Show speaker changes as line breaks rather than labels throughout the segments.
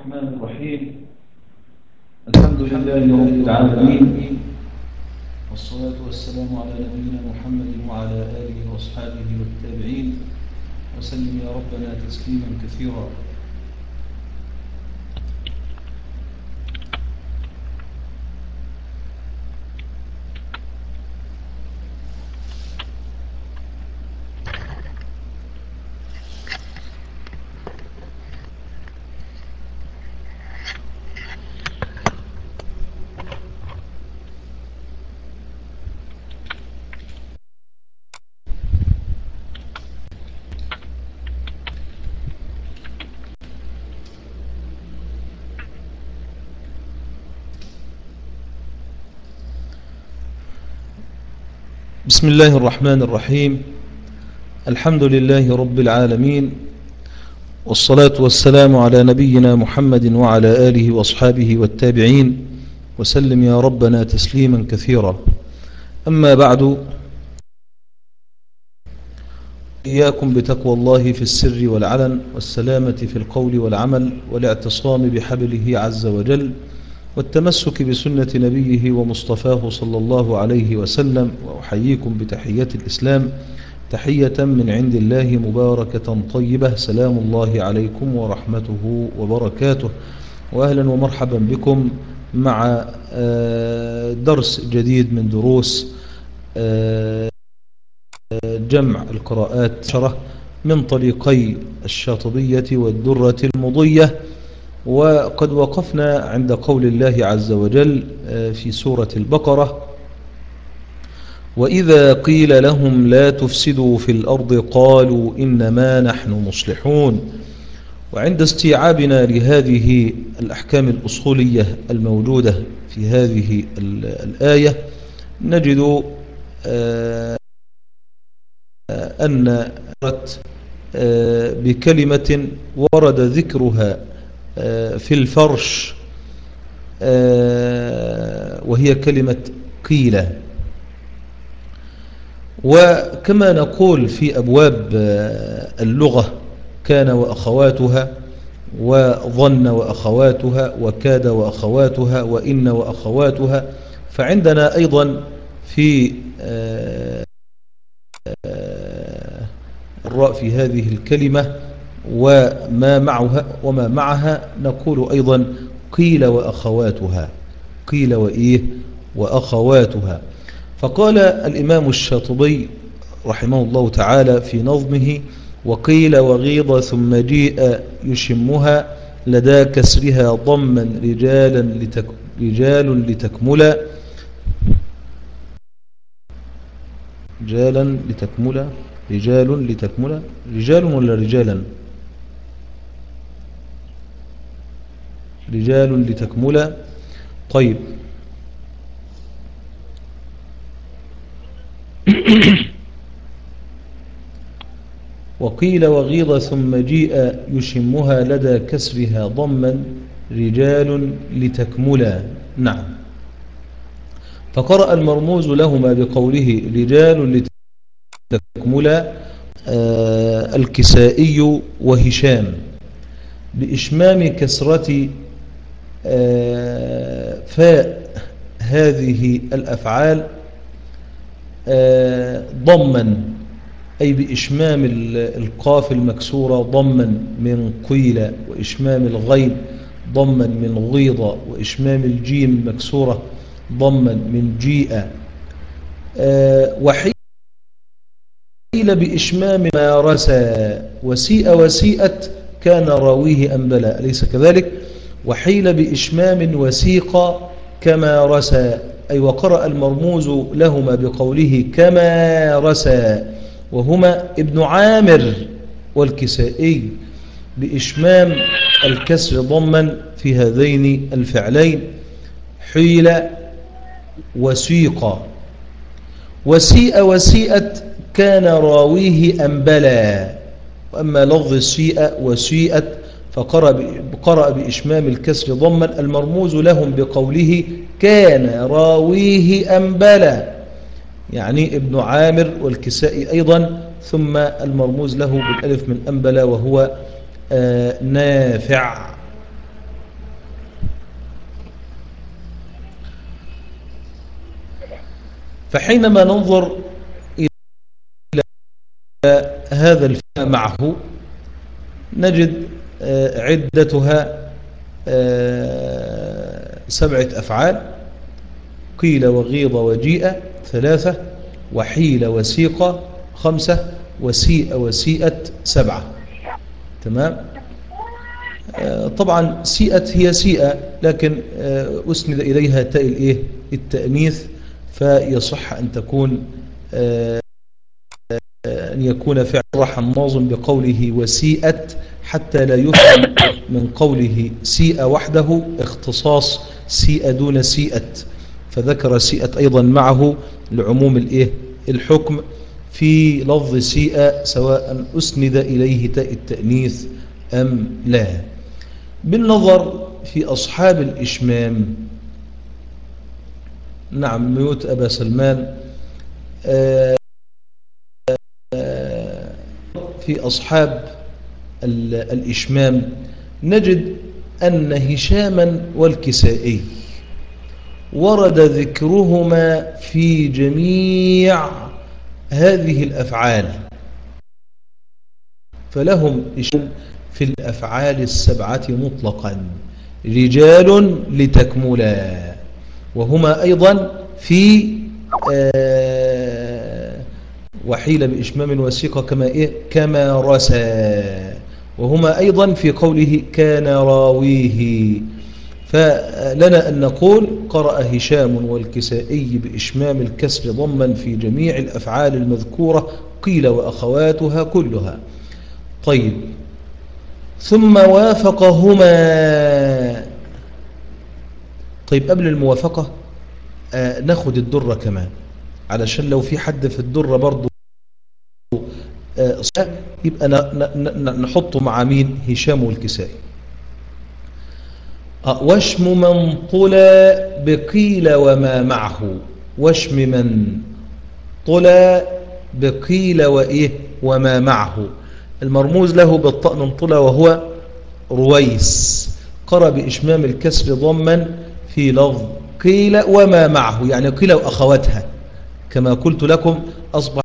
الرحمن الرحيم. الحمد لله رب العالمين، والصلاة والسلام على نبينا محمد وعلى آله وأصحابه والتابعين، وسلم يا ربنا تسليما كثيرا. بسم الله الرحمن الرحيم. الحمد لله رب العالمين، والصلاة والسلام على نبينا محمد وعلى آله وأصحابه والتابعين، وسلم يا ربنا تسليما كثيرا. أما بعد، إياكم بتقوى الله في السر والعلن، والسلامة في القول والعمل، والاعتصام بحبله عز وجل، والتمسك بسنة نبيه ومصطفاه صلى الله عليه وسلم. وأحييكم بتحية الإسلام، تحية من عند الله مباركة طيبة. سلام الله عليكم ورحمته وبركاته، وأهلا ومرحبا بكم مع درس جديد من دروس جمع القراءات شرح من طريقي الشاطبية والدرة المضية. وقد وقفنا عند قول الله عز وجل في سورة البقرة: وإذا قيل لهم لا تفسدوا في الأرض قالوا إنما نحن مصلحون. وعند استيعابنا لهذه الأحكام الأصولية الموجودة في هذه الآية نجد أن بكلمة ورد ذكرها في الفرش، وهي كلمة قيل. وكما نقول في أبواب اللغة كان وأخواتها، وظن وأخواتها، وكاد وأخواتها، وإن وأخواتها، فعندنا أيضا في الراء في هذه الكلمة وما معها نقول أيضا قيل وأخواتها، قيل وإيه وأخواتها. فقال الإمام الشاطبي رحمه الله تعالى في نظمه: وقيل وغيض ثم جيء يشمها لدى كسرها ضما رجال لتكملا، رجال لتكملا، رجال لتكملا، رجال ولا رجالا؟ رجال لتكملا. طيب، وقيل وغيض ثم جيء يشمها لدى كسرها ضما رجال لتكملا. نعم. فقرأ المرموز لهما بقوله رجال لتكملا الكسائي وهشام بإشمام كسرة فاء هذه الأفعال ضما، أي بإشمام القاف المكسورة ضما من قيل، وإشمام الغين ضما من غيض، وإشمام الجيم مكسورة ضما من جيء. وحيل بإشمام ما رسى، وسيء وسيئت كان راويه أنبلا، أليس كذلك؟ وحيل بإشمام وسيق كما رسى، أي وقرأ المرموز لهما بقوله كما رسى، وهما ابن عامر والكسائي بإشمام الكسر ضما في هذين الفعلين حيل وسيق. وسيء وسيئت كان راويه أنبلا. وأما لفظ السيئة وسيئت فقرأ بإشمام الكسر ضما المرموز لهم بقوله كان راويه أنبلا، يعني ابن عامر والكسائي أيضا، ثم المرموز له بالألف من أنبلا وهو نافع. فحينما ننظر إلى هذا الفعل معه نجد عدتها 7 أفعال: قيل وغيض وجيء 3، وحيل وسيق 5، وسيء وسيئت 7. تمام. طبعا سيئت هي سيئة، لكن أسند إليها تاء التأنيث، فيصح أن تكون أن يكون فعل رحم ناظم بقوله وسيئت، حتى لا يفهم من قوله سيئ وحده اختصاص سيئ دون سيئت، فذكر سيئت أيضا معه لعموم الحكم في لفظ سيئ، سواء أسند إليه تاء التأنيث أم لا. بالنظر في أصحاب الإشمام، نعم، ميوت أبا سلمان، في أصحاب الإشمام نجد أن هشاما والكسائي ورد ذكرهما في جميع هذه الأفعال، فلهم إشمام في الأفعال ال7 مطلقا: رجال لتكملا، وهما أيضا في وحيل بإشمام وسيق كما رسى، وهما أيضا في قوله كان راويه. فلنا أن نقول قرأ هشام والكسائي بإشمام الكسر ضما في جميع الأفعال المذكورة، قيل وأخواتها كلها. طيب، ثم وافقهما. طيب، قبل الموافقة ناخد الدرة كمان، علشان لو في حد في الدرة برضو يبقى نحطه مع مين؟ هشام والكسائي. وشم من طلى بقيل وما معه. وشم من طلى بقيل وما معه، المرموز له بالطاء من طلى وهو رويس، قرأ بإشمام الكسر ضما في لفظ قيل وما معه، يعني قيل وأخواتها، كما قلت لكم أصبحت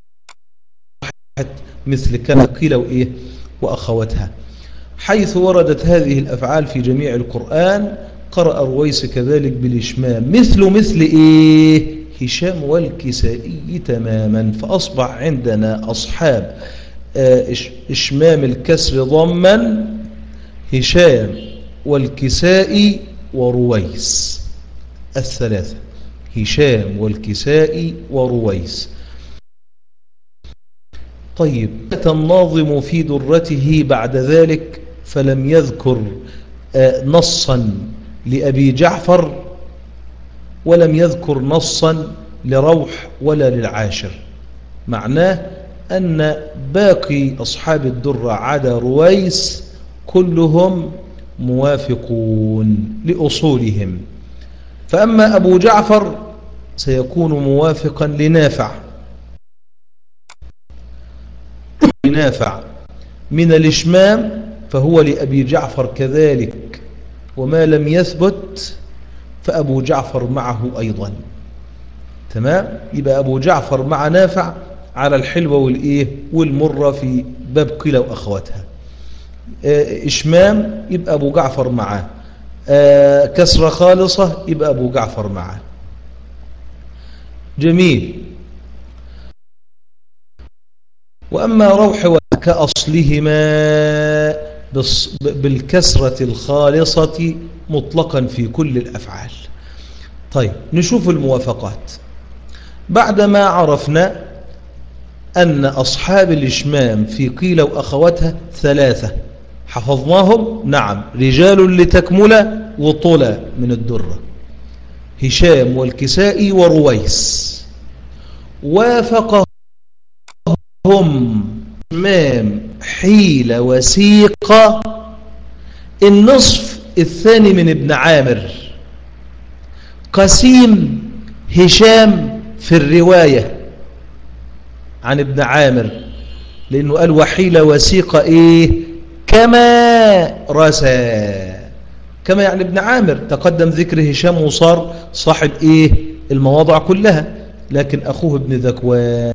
مثل كان قيل وأخواتها. حيث وردت هذه الأفعال في جميع القرآن قرأ رويس كذلك بالإشمام مثل هشام والكسائي تماما، فأصبح عندنا أصحاب إشمام الكسر ضما هشام والكسائي ورويس، الثلاثة: هشام والكسائي ورويس. طيب، الناظم في درته بعد ذلك فلم يذكر نصا لأبي جعفر، ولم يذكر نصا لروح ولا للعاشر. معناه أن باقي أصحاب الدرة عدا رويس كلهم موافقون لأصولهم، فأما أبو جعفر سيكون موافقا لنافع من الإشمام، فهو لأبي جعفر كذلك، وما لم يثبت فأبو جعفر معه أيضا. تمام. يبقى أبو جعفر مع نافع على الحلوة والمرة في باب قيل وأخواتها. إشمام يبقى أبو جعفر معه، كسرة خالصة يبقى أبو جعفر معه. جميل. وأما روح كأصلهما بالكسرة الخالصة مطلقا في كل الأفعال. طيب، نشوف الموافقات. بعدما عرفنا أن أصحاب الإشمام في قيل وأخواتها 3 حفظناهم، نعم: رجال لتكمل وطلى من الدرة، هشام والكسائي ورويس. وافقهم إمام حيل وسيق النصف الثاني من ابن عامر، قسيم هشام في الرواية عن ابن عامر، لأنه قال وحيل وسيق كما رسى، كما يعني ابن عامر تقدم ذكر هشام وصار صاحب المواضع كلها، لكن أخوه ابن ذكوان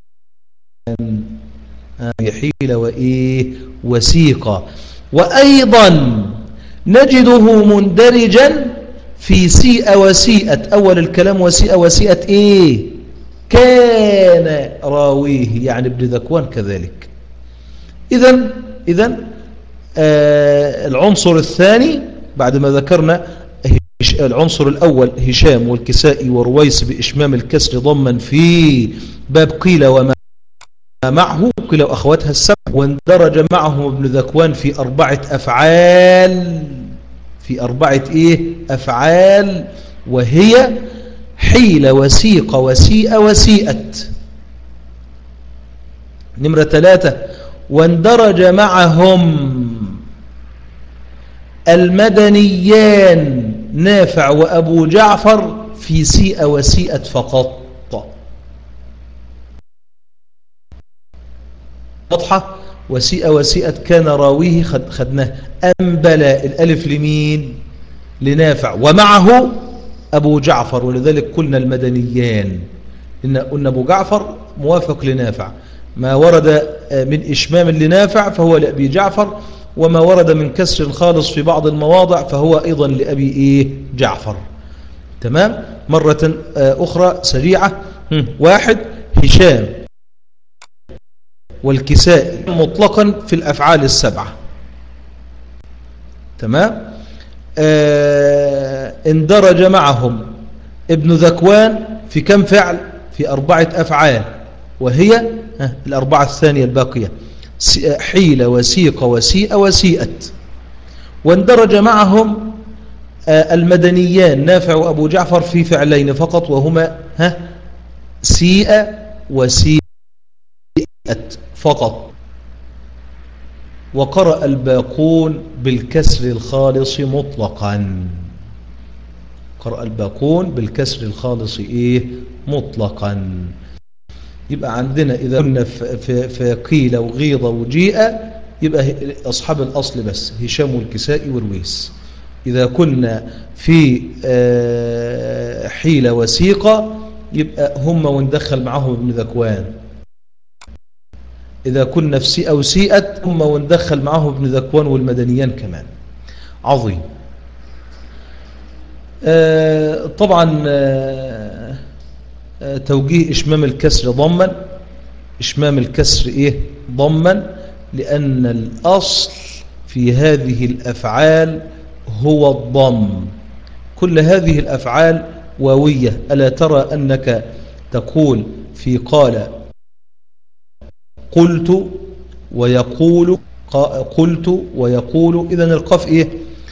حيلة وإيه وسيقة. وأيضا نجده مندرجا في سيئة وسيئة. أول الكلام وسيئة وسيئة إيه كان راويه، يعني ابن ذكوان كذلك. إذن العنصر الثاني بعد ما ذكرنا العنصر الأول هشام والكسائي ورويس بإشمام الكسر ضمن في باب قيل وما معه، قيل وأخواتها السبع، واندرج معهم ابن ذكوان في 4 أفعال، في 4 أفعال، وهي حيل وسيق وسيء وسيئت. نمرة 3 واندرج معهم المدنيان نافع وأبو جعفر في سيء وسيئت فقط. واضحة؟ وسيء وسيئت كان راويه خدناه. أنبلا الألف لمين؟ لنافع، ومعه أبو جعفر، ولذلك قلنا المدنيان، إن قلنا أبو جعفر موافق لنافع، ما ورد من إشمام لنافع فهو لأبي جعفر، وما ورد من كسر خالص في بعض المواضع فهو أيضا لأبي جعفر. تمام؟ مرة أخرى سريعة. 1 هشام والكسائي مطلقا في الأفعال السبعة. تمام؟ اندرج معهم ابن ذكوان في كم فعل؟ في 4 أفعال، وهي الأربعة الثانية الباقية حيل وسيق وسيء وسيئت. واندرج معهم المدنيان نافع وأبو جعفر في فعلين فقط، وهما سيء وسيئت فقط. وقرأ الباقون بالكسر الخالص مطلقا. قرأ الباقون بالكسر الخالص مطلقا. يبقى عندنا إذا كنا في قيل وغيض وجيء يبقى أصحاب الأصل بس هشام والكسائي ورويس. إذا كنا في حيل وسيقة يبقى هم وندخل معهم ابن ذكوان. إذا كنا في سيئة وسيئت هم وندخل معهم ابن ذكوان والمدنيان كمان. عظيم. طبعا توجيه إشمام الكسر ضمن. إشمام الكسر ضمن، لأن الأصل في هذه الأفعال هو الضم. كل هذه الأفعال واوية. ألا ترى أنك تقول في قال قلت ويقول، قلت ويقول، إذن القاف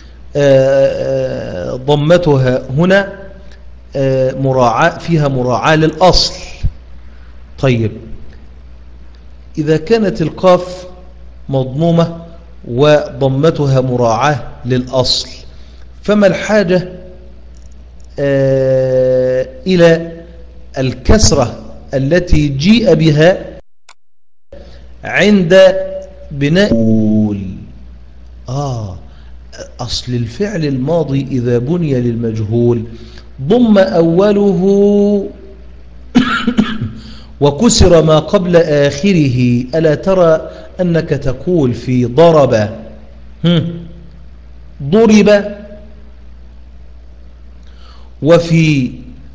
ضمتها هنا مراعاة، فيها مراعاة للأصل. طيب إذا كانت القاف مضمومة وضمتها مراعاة للأصل، فما الحاجة إلى الكسرة التي جيء بها عند بناء أصل الفعل الماضي إذا بني للمجهول ضم أوله وكسر ما قبل آخره. ألا ترى أنك تقول في ضرب ضرب، وفي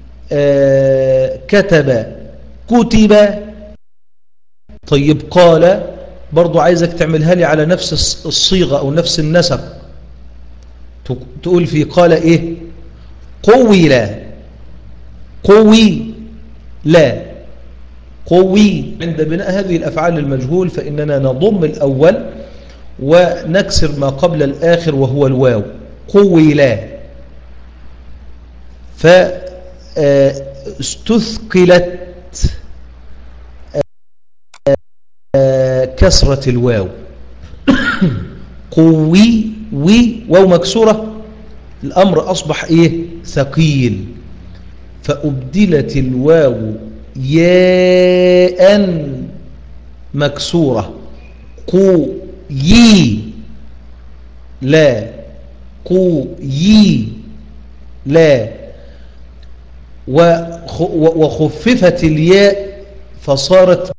كتب كتب. طيب قال برضو عايزك تعملها لي على نفس الصيغة أو نفس النسق. تقول في قال قوي لا، قوي لا، قوي. عند بناء هذه الأفعال المجهول فإننا نضم الأول ونكسر ما قبل الآخر وهو الواو. قوي لا، فاستثقلت كسرة الواو. قوي واو مكسورة، الأمر أصبح ثقيل، فأبدلت الواو ياء مكسورة. قوي لا، قوي لا. وخففت الياء فصارت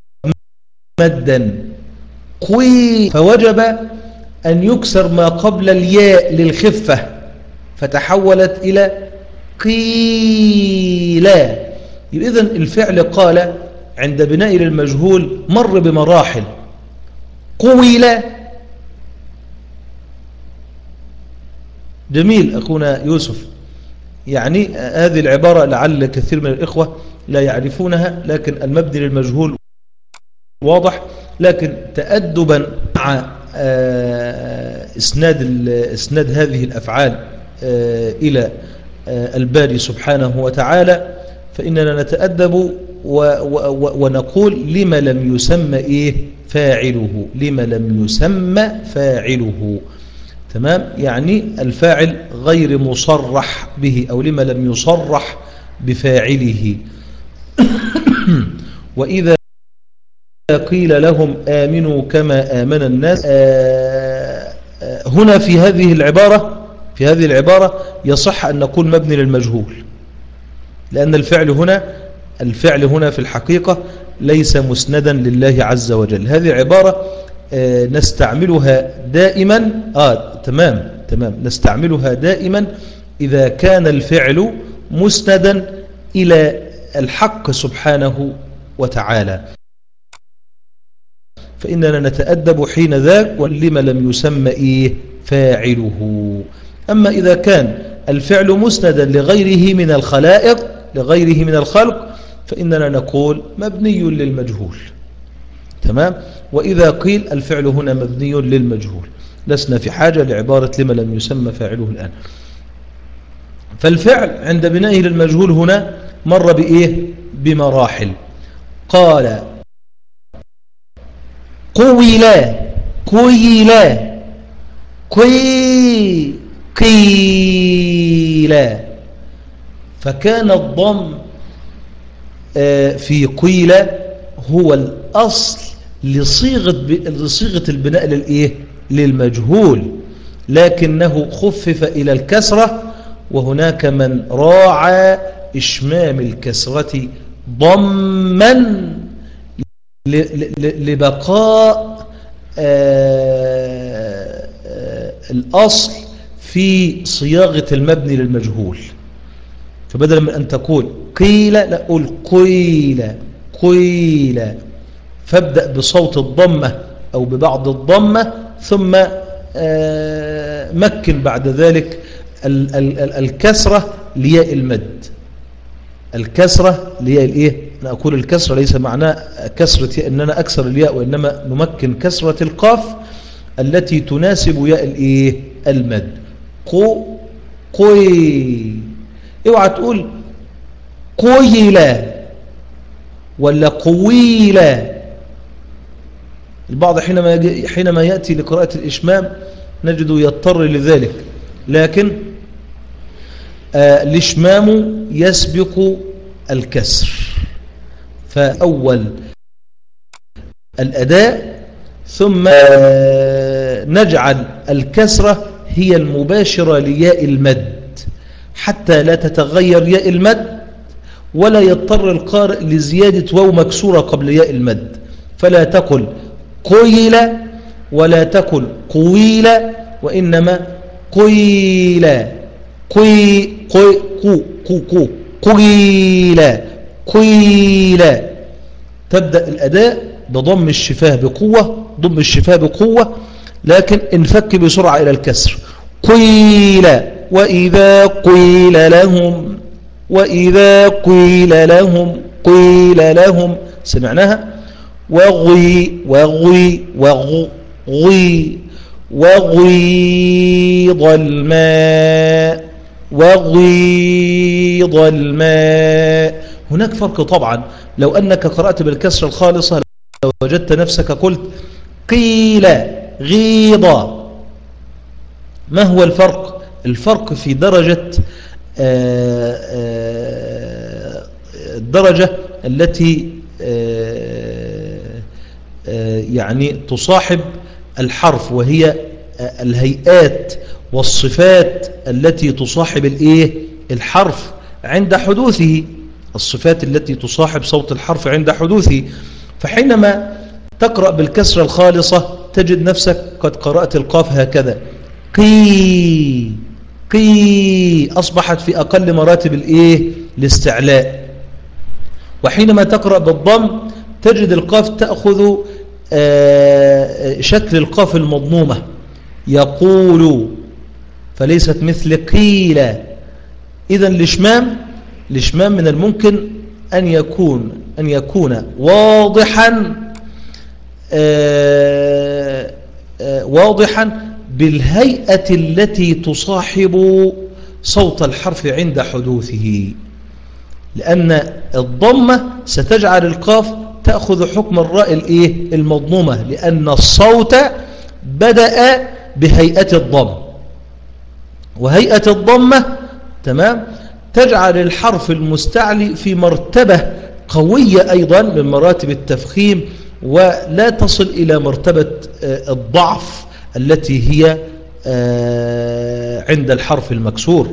مدا قوي، فوجب أن يكسر ما قبل الياء للخفة فتحولت إلى قيلا. إذن الفعل قال عند بناء للمجهول مر بمراحل. قويلا، جميل أخونا يوسف، يعني هذه العبارة لعل كثير من الإخوة لا يعرفونها، لكن المبني للمجهول واضح، لكن تأدبا مع إسناد هذه الأفعال إلى الباري سبحانه وتعالى، فإننا نتأدب ونقول لما لم يسمى فاعله، لما لم يسمى فاعله. تمام، يعني الفاعل غير مصرح به، أو لما لم يصرح بفاعله. وإذا قيل لهم آمنوا كما آمن الناس، هنا في هذه العبارة يصح أن نقول مبني للمجهول، لأن الفعل هنا في الحقيقة ليس مسندا لله عز وجل. هذه عبارة نستعملها دائما تمام نستعملها دائما إذا كان الفعل مسندا إلى الحق سبحانه وتعالى، فإننا نتأدب حين ذاك ولما لم يسمى فاعله. أما إذا كان الفعل مسندا لغيره من الخلق فإننا نقول مبني للمجهول. تمام. وإذا قيل الفعل هنا مبني للمجهول، لسنا في حاجة لعبارة لما لم يسمى فاعله الآن. فالفعل عند بنائه للمجهول هنا مر بمراحل. قال قيلا، فكان الضم في قيلا هو الأصل لصيغة البناء للمجهول، لكنه خفف إلى الكسرة، وهناك من راعى إشمام الكسرة ضما لبقاء الأصل في صياغة المبني للمجهول. فبدلا من أن تقول قيل لا قول قيل، فابدأ بصوت الضمة أو ببعض الضمة، ثم مكن بعد ذلك الكسرة لياء المد. الكسرة لياء أنا أقول الكسرة ليس معناه كسرة أن أنا أكسر الياء، وإنما نمكن كسرة القاف التي تناسب ياء المد. قوي، اوعى تقول قويلا ولا قويلا. البعض حينما يأتي لقراءة الإشمام نجده يضطر لذلك، لكن الإشمام يسبق الكسر، فأول الأداء ثم نجعل الكسرة هي المباشرة لياء المد حتى لا تتغير ياء المد، ولا يضطر القارئ لزيادة واو مكسورة قبل ياء المد. فلا تقل قيل ولا تقل قويل، وإنما قيل قيل. تبدأ الأداء بضم الشفاه بقوة، لكن انفك بسرعة إلى الكسر. قيل وإذا قيل لهم سمعناها. وغيض الماء. هناك فرق طبعا، لو أنك قرأت بالكسر الخالصة وجدت نفسك قلت قيل غيضا. ما هو الفرق؟ الفرق في الدرجة التي يعني تصاحب الحرف، وهي الهيئات والصفات التي تصاحب الحرف عند حدوثه، الصفات التي تصاحب صوت الحرف عند حدوثه. فحينما تقرأ بالكسرة الخالصة تجد نفسك قد قرأت القاف هكذا قي قي، أصبحت في أقل مراتب الاستعلاء. وحينما تقرأ بالضم تجد القاف تأخذ شكل القاف المضمومة يقول، فليست مثل قيل. إذن الإشمام من الممكن أن يكون واضحا بالهيئة التي تصاحب صوت الحرف عند حدوثه، لأن الضمة ستجعل القاف تأخذ حكم الراء المضمومة، لأن الصوت بدأ بهيئة الضم، وهيئة الضمة تمام تجعل الحرف المستعلي في مرتبة قوية أيضا من مراتب التفخيم، ولا تصل إلى مرتبة الضعف التي هي عند الحرف المكسور.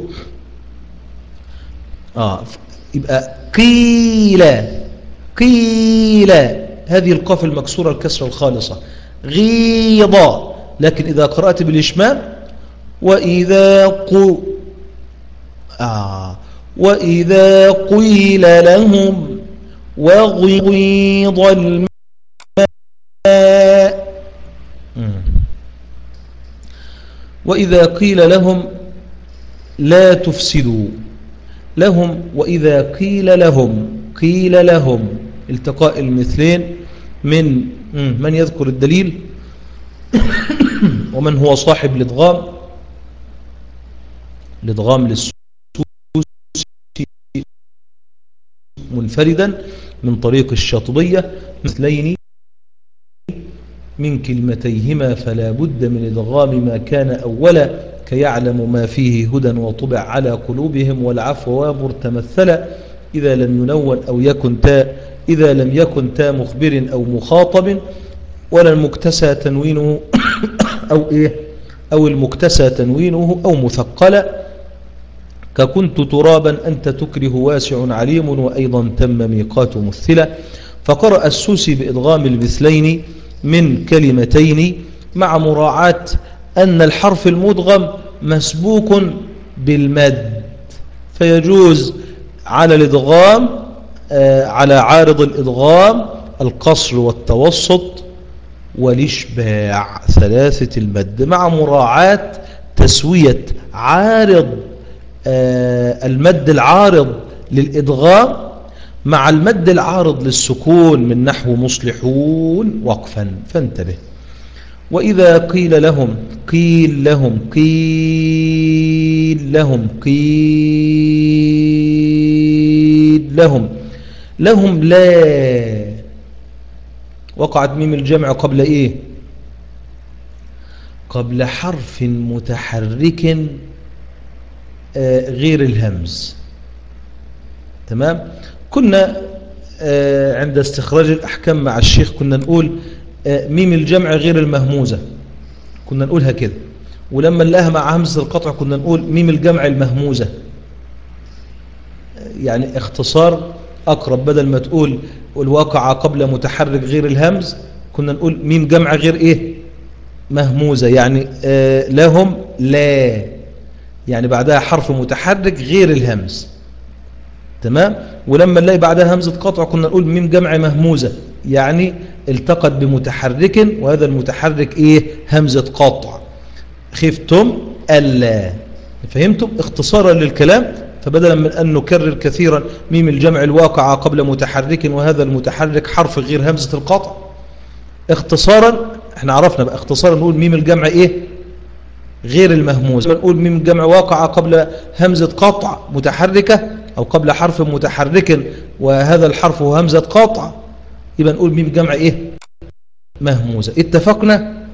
يبقى قيل قيل، هذه القاف المكسورة الكسرة الخالصة غيضا. لكن إذا قرأت بالإشمام وإذا قيل لهم وغيض الماء، وإذا قيل لهم لا تفسدوا لهم، وإذا قيل لهم التقاء المثلين من يذكر الدليل ومن هو صاحب الادغام للسوسي منفردا من طريق الشاطبية مثلين من كلمتيهما فلا بد من إدغام ما كان أولا كيعلم ما فيه هدى وطبع على قلوبهم والعفو وامر تمثلا إذا لم ينون أو يكن تاء، إذا لم يكن تاء مخبر أو مخاطب، ولا المكتسى تنوينه أو المكتسى تنوينه أو مثقلا ككنت ترابا أنت تكره واسع عليم، وأيضا تم ميقات مثلا. فقرأ السوسي بإدغام المثلين من كلمتين مع مراعاة أن الحرف المدغم مسبوق بالمد، فيجوز على الإدغام على عارض الإدغام القصر والتوسط والإشباع ثلاثة المد، مع مراعاة تسوية عارض المد العارض للإدغام مع المد العارض للسكون من نحو مصلحون وقفا، فانتبه. وإذا قيل لهم لا، وقعت ميم الجمع قبل قبل حرف متحرك غير الهمز. تمام. كنا عند استخراج الأحكام مع الشيخ كنا نقول ميم الجمع غير المهموزة، كنا نقولها كده، ولما نلاقيها مع همزة القطع كنا نقول ميم الجمع المهموزة، يعني اختصار أقرب، بدل ما تقول الواقع قبل متحرك غير الهمز كنا نقول ميم جمع غير مهموزة، يعني لهم لا، يعني بعدها حرف متحرك غير الهمز. تمام. ولما نلاقي بعدها همزة قطع كنا نقول ميم جمع مهموزة، يعني التقت بمتحرك، وهذا المتحرك همزة قطع. خفتم ألا، فهمتم؟ اختصارا للكلام، فبدلا من أن نكرر كثيرا ميم الجمع الواقع قبل متحرك وهذا المتحرك حرف غير همزة القطع، اختصارا احنا عرفنا بقى اختصارا نقول ميم الجمع غير المهموز. نقول ميم الجمع واقع قبل همزة قطع متحركة أو قبل حرف متحرك وهذا الحرف هو همزة قطع، يبقى نقول ميم جمع مهموزة. اتفقنا.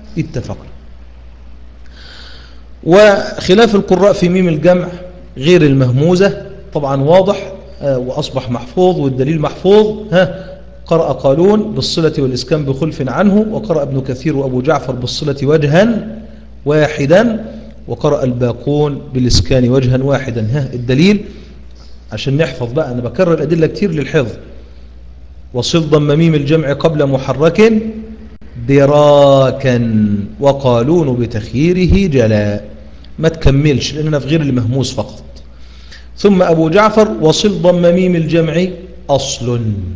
وخلاف القراء في ميم الجمع غير المهموزة طبعا واضح وأصبح محفوظ، والدليل محفوظ. قرأ قالون بالصلة والإسكان بخلف عنه، وقرأ ابن كثير وأبو جعفر بالصلة وجها واحدا، وقرأ الباقون بالإسكان وجها واحدا. الدليل عشان نحفظ بقى، أنا بكرر الأدلة كتير للحفظ. وصل ضم ميم الجمع قبل محرك دراكا وقالون بتخييره جلاء. ما تكملش لأننا في غير المهموس فقط. ثم أبو جعفر وصل ضم ميم الجمع أصل.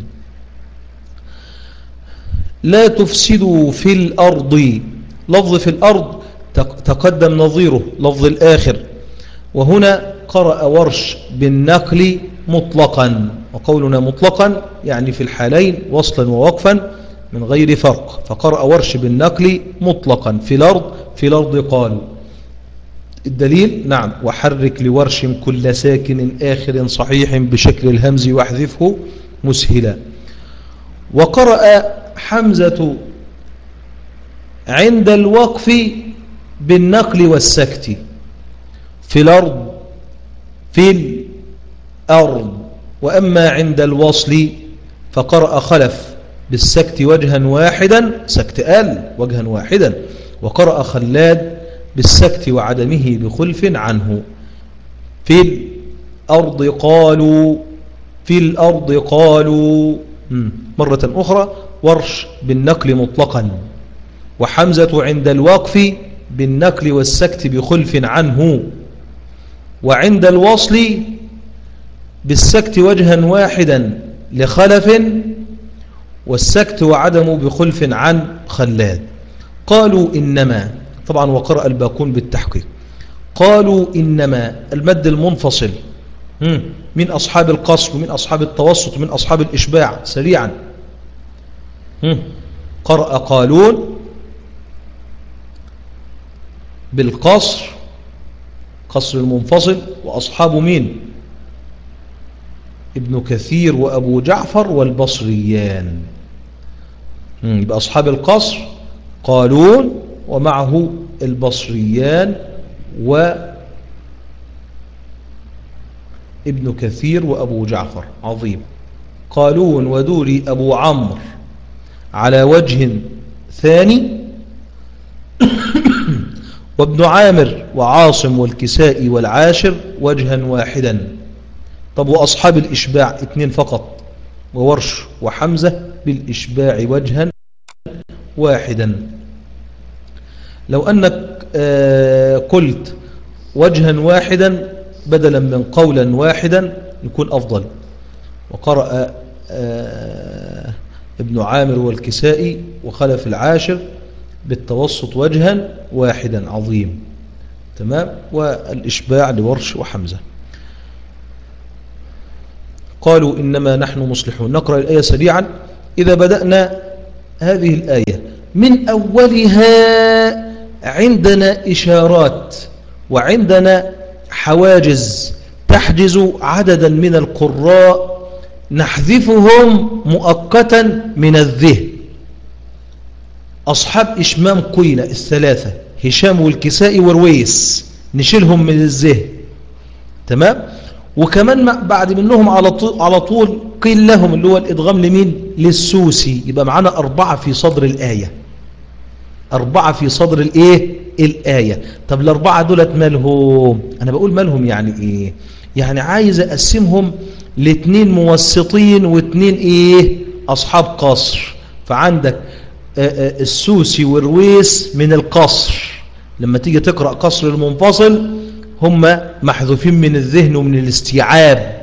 لا تفسدوا في الأرض. لفظ في الأرض تقدم نظيره لفظ الآخر، وهنا قرأ ورش بالنقل مطلقا، وقولنا مطلقا يعني في الحالين وصلا ووقفا من غير فرق. فقرأ ورش بالنقل مطلقا في الأرض. في الأرض قالوا. الدليل نعم، وحرك لورش كل ساكن آخر صحيح بشكل الهمز واحذفه مسهلا. وقرأ حمزة عند الوقف بالنقل والسكت في الأرض. في الأرض. وأما عند الوصل فقرأ خلف بالسكت وجها واحدا، سكت آل وجها واحدا. وقرأ خلاد بالسكت وعدمه بخلف عنه. في الأرض قالوا. في الأرض قالوا. مرة أخرى ورش بالنقل مطلقا، وحمزة عند الوقف بالنقل والسكت بخلف عنه، وعند الوصل بالسكت وجها واحدا لخلف، والسكت وعدمه بخلف عن خلاد. قالوا إنما، طبعا وقرأ الباقون بالتحقيق. قالوا إنما المد المنفصل من أصحاب القصر ومن أصحاب التوسط ومن أصحاب الإشباع سريعا. قرأ قالون بالقصر، قصر المنفصل، وأصحاب مين؟ ابن كثير وأبو جعفر والبصريان. يبقى أصحاب القصر قالون ومعه البصريان وابن كثير وأبو جعفر. عظيم. قالون ودوري أبو عمرو على وجه ثاني وابن عامر وعاصم والكسائي والعاشر وجها واحدا. طب وأصحاب الإشباع 2 فقط، وورش وحمزة بالإشباع وجها واحدا. لو أنك قلت وجها واحدا بدلا من قولا واحدا يكون أفضل. وقرأ ابن عامر والكسائي وخلف العاشر بالتوسط وجها واحدا. عظيم. تمام. والإشباع لورش وحمزة. قالوا إنما نحن مصلحون. نقرأ الآية سريعا. إذا بدأنا هذه الآية من أولها عندنا إشارات وعندنا حواجز تحجز عددا من القراء نحذفهم مؤقتا من الذهن. أصحاب إشمام قيل 3 هشام والكسائي ورويس نشيلهم من الذهن. تمام. وكمان بعد منهم على طول قيل لهم اللي هو الإدغام لمين؟ للسوسي. يبقى معنا 4 في صدر الآية. 4 في صدر الآية. طب ال4 دولت مالهم؟ أنا بقول مالهم يعني إيه؟ يعني عايز أقسمهم ل2 موسطين و2 أصحاب قصر. فعندك السوسي والرويس من القصر، لما تيجي تقرأ قصر المنفصل هم محذوفين من الذهن ومن الاستيعاب.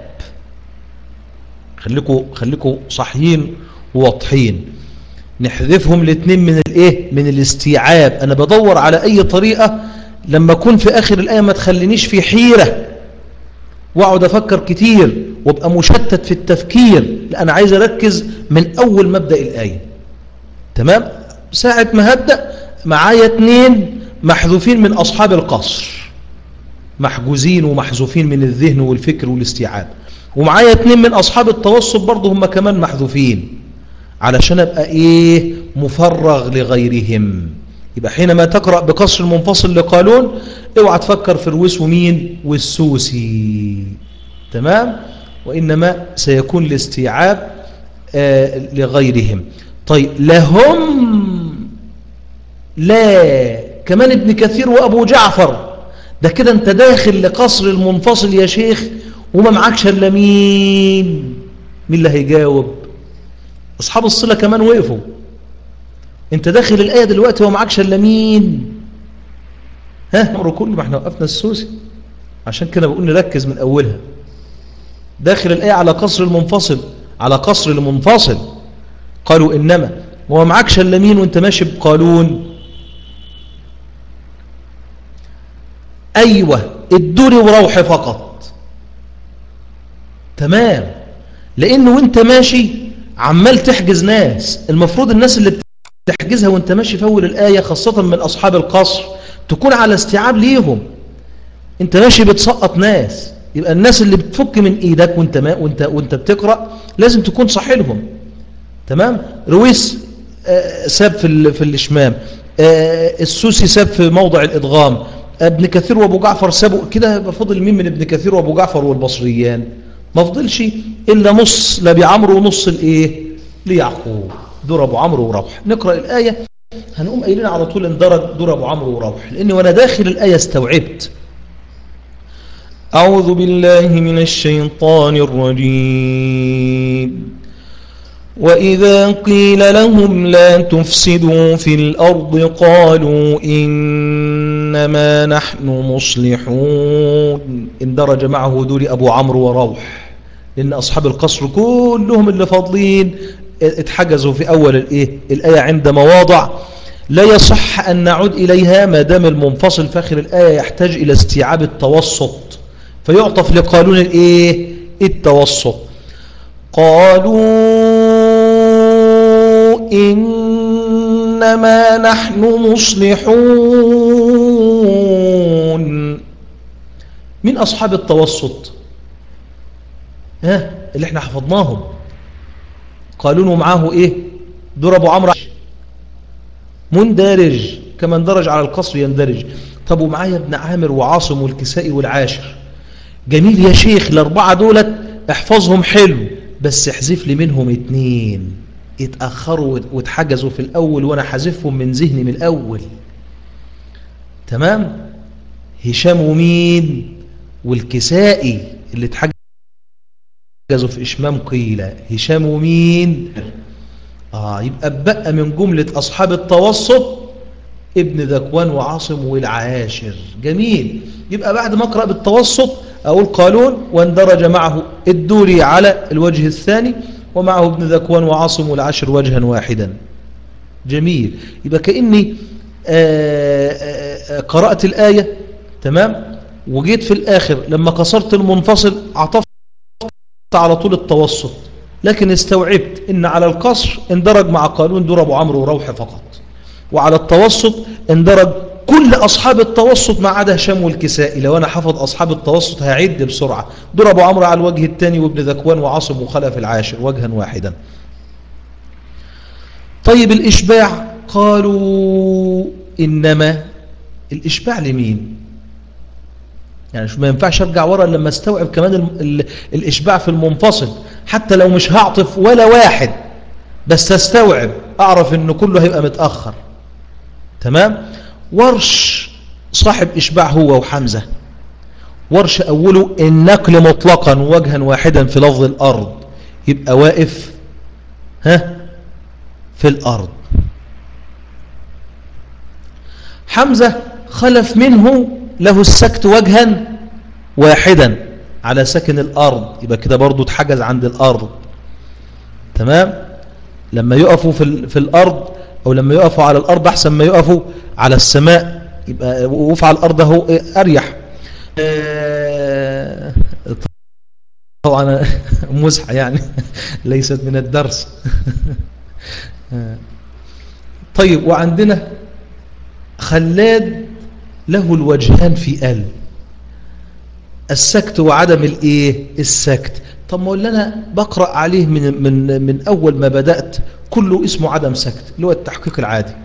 خليكوا صحيين وواضحين. نحذفهم الاثنين من الاستيعاب. انا بدور على اي طريقة لما اكون في اخر الايه ما تخلينيش في حيرة واقعد افكر كتير وابقى مشتت في التفكير. لا، انا عايز اركز من اول مبدأ الايه. تمام. ساعة ما هبدأ معايا 2 محذوفين من اصحاب القصر، محجوزين ومحذوفين من الذهن والفكر والاستيعاب، ومعايا 2 من اصحاب التوسط برضه هم كمان محذوفين، علشان ابقى مفرغ لغيرهم. يبقى حينما تقرأ بقصر المنفصل لقالون اوعى تفكر في الرويس ومين والسوسي. تمام. وإنما سيكون الاستيعاب لغيرهم. طيب لهم، لا كمان ابن كثير وأبو جعفر. ده كده انت داخل لقصر المنفصل يا شيخ وما معكش الا مين اللي هيجاوب؟ اصحاب الصلة كمان وقفوا. انت داخل الآية دلوقتي وما معكش الا مين؟ امر كله. ما احنا وقفنا السوسي، عشان كده بقول نركز من اولها. داخل الآية على قصر المنفصل، على قصر المنفصل. قالوا انما، وما معكش الا مين وانت ماشي بقالون؟ ايوه الدوري وروحي فقط. تمام. لانه وانت ماشي عمال تحجز ناس، المفروض الناس اللي بتحجزها وانت ماشي في اول الآية خاصة من اصحاب القصر تكون على استيعاب ليهم. انت ماشي بتسقط ناس، يبقى الناس اللي بتفك من ايدك وانت بتقرأ لازم تكون صحي لهم. تمام. رويس ساب في الاشمام، السوسي ساب في موضع الادغام، ابن كثير وابو جعفر سابوا كده. يبقى فضل مين من ابن كثير وابو جعفر والبصريان؟ ما فضلش الا نص لابي عمرو ونص الايه ليعقوب. دور ابو عمرو وروح. نقرأ الآية هنقوم قايلين على طول اندرج دور ابو عمرو وروح، لاني وانا داخل الآية استوعبت. أعوذ بالله من الشيطان الرجيم. وإذا قيل لهم لا تفسدوا في الأرض قالوا إنما نحن مصلحون. اندرج معه دور أبو عمرو وروح، لأن أصحاب القصر كلهم اللي فاضلين اتحجزوا في أول الآية عند مواضع لا يصح أن نعود إليها ما دام المنفصل في آخر الآية يحتاج إلى استيعاب التوسط، فيعطف لقانون التوسط. قالوا إنما نحن مصلحون. من أصحاب التوسط؟ اللي احنا حفظناهم. قالوا ومعاه دور أبو عمرو مندرج كما اندرج على القصر يندرج. طب ومعايا ابن عامر وعاصم والكسائي والعاشر. جميل يا شيخ، الأربعة دولت احفظهم حلو، بس احذف لي منهم 2 اتأخروا واتحجزوا في الأول وأنا حذفهم من ذهني من الأول. تمام. هشام ومين والكسائي اللي اتحجزوا في إشمام قيلة. هشام ومين؟ يبقى بقى من جملة أصحاب التوسط ابن ذكوان وعاصم والعاشر. جميل. يبقى بعد ما أقرأ بالتوسط أقول قالون واندرج معه الدوري على الوجه الثاني ومعه ابن ذكوان وعاصم والعاشر وجها واحدا. جميل. يبقى كأني قرأت الآية تمام، وجيت في الآخر لما قصرت المنفصل عطفت على طول التوسط، لكن استوعبت ان على القصر اندرج مع قالون دور ابو عمرو وروح فقط، وعلى التوسط اندرج كل اصحاب التوسط ما عدا هشام والكسائي. لو انا حفظ اصحاب التوسط هعد بسرعه. دور ابو عمرو على الوجه الثاني وابن ذكوان وعاصم وخلف العاشر وجها واحدا. طيب الاشباع، قالوا انما الاشباع لمين؟ يعني ما ينفعش ارجع ورا لما استوعب كمان الاشباع في المنفصل، حتى لو مش هعطف ولا واحد بس تستوعب اعرف ان كله هيبقى متأخر. تمام. ورش صاحب اشباع هو وحمزة. ورش اوله النقل مطلقا وجها واحدا في لفظ الارض، يبقى واقف في الارض. حمزة خلف منه له السكت وجها واحدا على سكن الأرض، يبقى كده برضو اتحجز عند الأرض. تمام. لما يقفوا في الأرض أو لما يقفوا على الأرض أحسن ما يقفوا على السماء، يبقى وقوف على الأرض هو أريح. طبعا مزحة يعني ليست من الدرس. طيب وعندنا خلاد له الوجهان في ال السكت وعدم السكت. طب ما قلنا انا بقرأ عليه من اول ما بدأت كله اسمه عدم سكت اللي هو التحقيق العادي.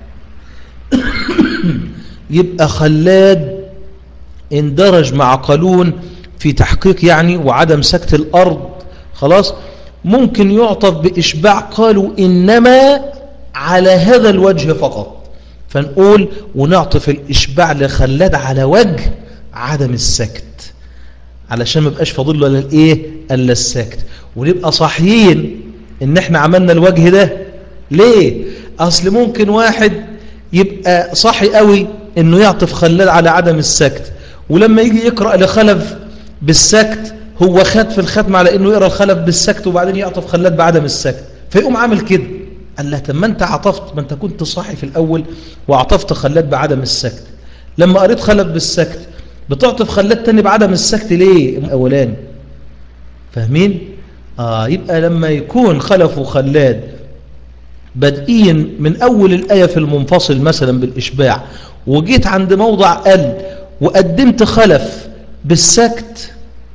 يبقى خلاد اندرج مع قالون في تحقيق يعني وعدم سكت الارض. خلاص. ممكن يعطف بإشباع قالوا انما على هذا الوجه فقط، فنقول ونعطف الإشباع لخلاد على وجه عدم السكت. علشان ما يبقاش فاضل له الا السكت، ونبقى صاحيين ان احنا عملنا الوجه ده. ليه؟ اصل ممكن واحد يبقى صاحي قوي انه يعطف خلاد على عدم السكت، ولما يجي يقرأ لخلف بالسكت هو خد في الختم على انه يقرأ الخلف بالسكت وبعدين يعطف خلاد بعدم السكت، فيقوم عامل كده. قال له طب ما انت عطفت، ما انت كنت صاحي في الاول وعطفت خلاد بعدم السكت، لما قريت خلف بالسكت بتعطف خلاد تاني بعدم السكت ليه الاولاني؟ فاهمين؟ يبقى لما يكون خلف وخلاد بدئين من أول الآية في المنفصل مثلا بالإشباع، وجيت عند موضع قل وقدمت خلف بالسكت،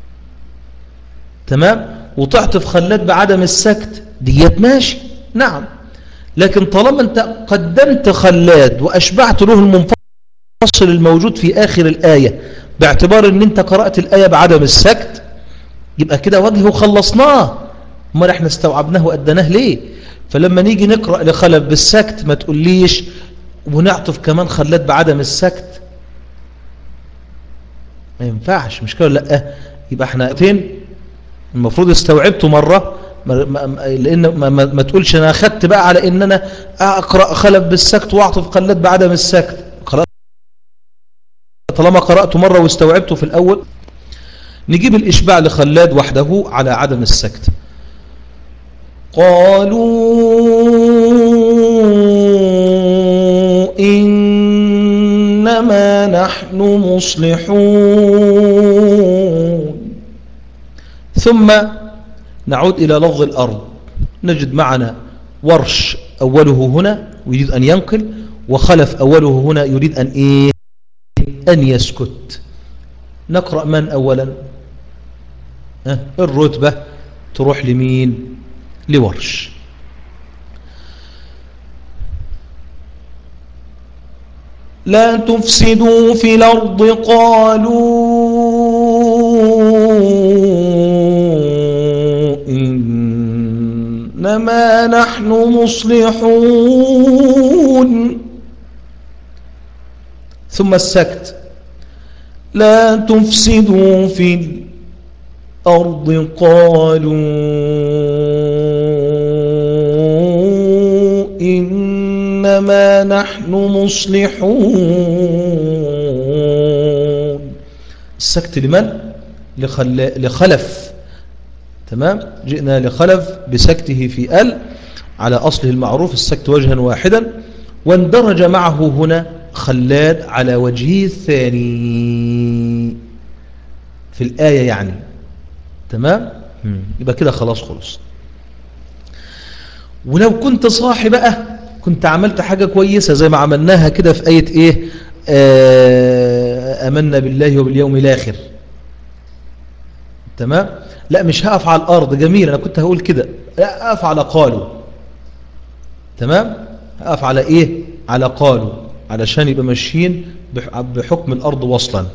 تمام، وتعطف خلاد بعدم السكت، ديت ماشي، نعم. لكن طالما انت قدمت خلاد وأشبعت له المنفصل الموجود في آخر الآية باعتبار ان انت قرأت الآية بعدم السكت، يبقى كده وجهه خلصناه، امال احنا استوعبناه وأدناه ليه؟ فلما نيجي نقرأ لخلف بالسكت ما تقوليش ونعطف كمان خلاد بعدم السكت، ما ينفعش، مش كده؟ لا، يبقى احنا المفروض استوعبته مرة، لان ما تقولش انا اخدت بقى على ان انا اقرأ خلف بالسكت واعطف خلاد بعدم السكت. طالما قرأته مرة واستوعبته في الاول، نجيب الاشباع لخلاد وحده على عدم السكت. قالوا إنما نحن مصلحون. ثم نعود إلى لفظ الأرض، نجد معنا ورش أوله هنا يريد أن ينقل، وخلف أوله هنا يريد أن يسكت. نقرأ من أولا؟ الرتبة تروح لمين؟ لورش. لا تفسدوا في الأرض قالوا إنما نحن مصلحون. ثم السكت، لا تفسدوا في الأرض قالوا إنما نحن مصلحون. السكت لمن؟ لخلف، تمام. جئنا لخلف بسكته في ال على أصله المعروف السكت وجها واحدا، واندرج معه هنا خلاد على وجهه الثاني في الآية يعني، تمام. يبقى كده خلاص خلص. ولو كنت صاحي بقى كنت عملت حاجة كويسة زي ما عملناها كده في آية آمنا بالله وباليوم الآخر، تمام. لا مش هقف على الأرض، جميل، أنا كنت هقول كده، لا أقف على قالوا، تمام. أقف على على قالوا علشان يبقى ماشيين بحكم الأرض وصلا.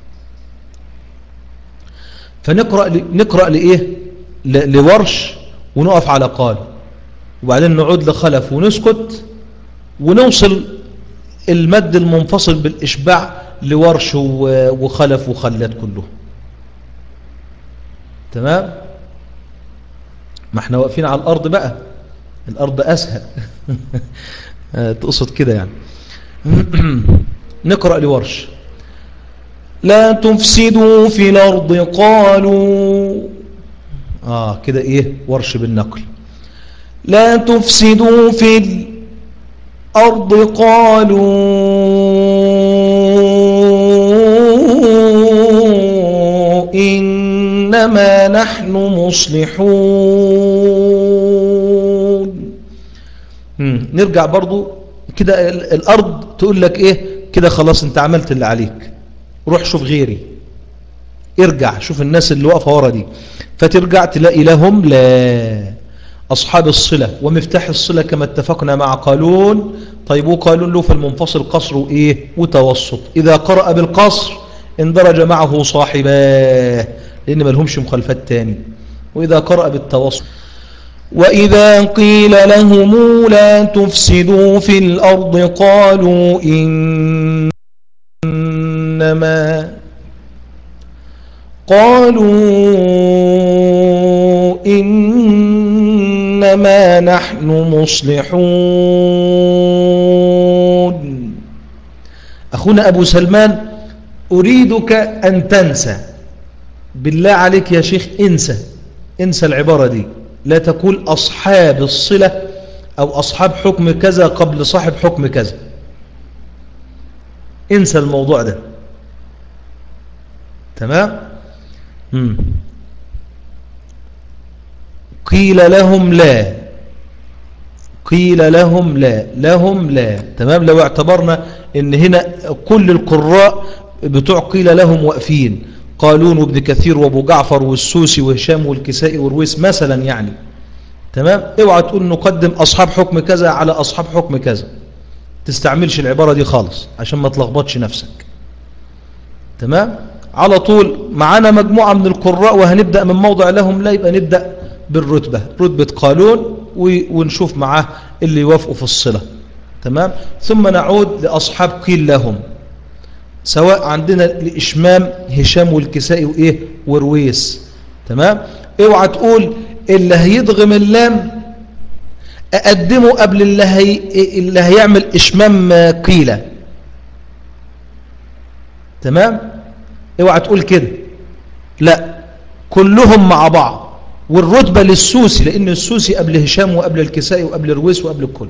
فنقرأ لورش ونقف على قال، وبعدين نعود لخلف ونسكت، ونوصل المد المنفصل بالإشباع لورش وخلف وخلات كله، تمام. ما احنا واقفين على الأرض بقى، الأرض أسهل تقصد كده يعني. نقرأ لورش، لا تفسدوا في الأرض قالوا كده ورش بالنقل. لا تفسدوا في الأرض قالوا إنما نحن مصلحون. نرجع برضو كده، الأرض تقول لك كده خلاص انت عملت اللي عليك، روح شوف غيري، ارجع شوف الناس اللي واقفه ورا دي، فترجع تلاقي لهم لا أصحاب الصلة ومفتاح الصلة كما اتفقنا مع قالون. طيب وقالون له في المنفصل قصر وتوسط، إذا قرأ بالقصر اندرج معه صاحباه لأن ما لهمش مخالفات تاني، وإذا قرأ بالتوسط. وإذا قيل لهم لا تفسدوا في الأرض قالوا قالوا إنما نحن مصلحون. أخونا أبو سلمان أريدك أن تنسى، بالله عليك يا شيخ انسى العبارة دي. لا تقول أصحاب الصلة أو أصحاب حكم كذا قبل صاحب حكم كذا، انسى الموضوع ده. تمام؟ قيل لهم لا، قيل لهم لا، لهم لا. تمام؟ لو اعتبرنا ان هنا كل القراء بتوع قيل لهم واقفين، قالون وابن كثير وابو جعفر والسوسي وهشام والكسائي ورويس مثلا يعني. تمام؟ اوعى تقول نقدم اصحاب حكم كذا على اصحاب حكم كذا، تستعملش العبارة دي خالص عشان ما تلخبطش نفسك. تمام؟ على طول معانا مجموعة من القراء وهنبدأ من موضع لهم لا، يبقى نبدأ بالرتبة، رتبة قالون، ونشوف معاه اللي يوافقوا في الصلة. تمام؟ ثم نعود لأصحاب قيل لهم، سواء عندنا لإشمام هشام والكسائي وإيه ورويس. تمام؟ اوعى تقول اللي هيدغم اللام أقدمه قبل اللي هيعمل إشمام قيلة. تمام؟ اوعى تقول كده، لا، كلهم مع بعض، والرتبة للسوسي لأن السوسي قبل هشام وقبل الكسائي وقبل رويس وقبل الكل.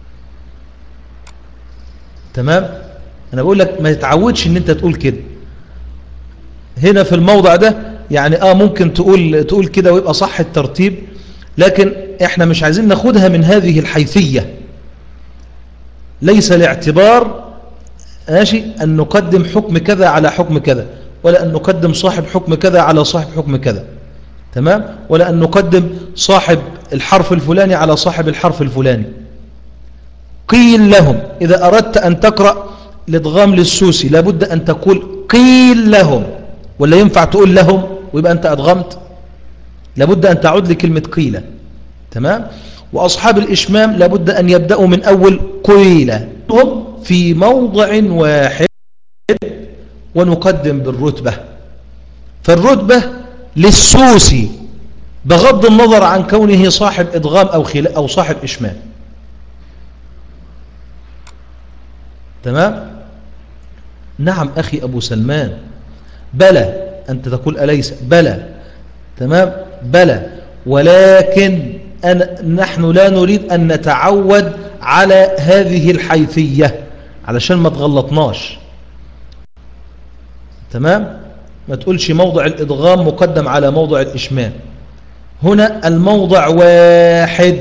تمام؟ أنا بقول لك ما تتعودش إن أنت تقول كده هنا في الموضع ده. يعني ممكن تقول كده ويبقى صح الترتيب، لكن احنا مش عايزين ناخدها من هذه الحيثية. ليس الاعتبار ماشي أن نقدم حكم كذا على حكم كذا، ولا أن نقدم صاحب حكم كذا على صاحب حكم كذا. تمام؟ ولا أن نقدم صاحب الحرف الفلاني على صاحب الحرف الفلاني. قيل لهم، إذا أردت أن تقرأ الادغام للسوسي لابد أن تقول قيل لهم، ولا ينفع تقول لهم ويبقى أنت أدغمت؟ لابد أن تعود لكلمة قيل. تمام؟ وأصحاب الإشمام لابد أن يبدأوا من أول قيل، هم في موضع واحد ونقدم بالرتبة. فالرتبة للسوسي بغض النظر عن كونه صاحب إدغام أو صاحب إشمام. تمام؟ نعم أخي أبو سلمان، بلى، أنت تقول أليس؟ بلى. تمام؟ بلى، ولكن نحن لا نريد أن نتعود على هذه الحيثية علشان ما تغلطناش. تمام؟ ما تقولش موضع الإدغام مقدم على موضع الإشمام. هنا الموضع واحد،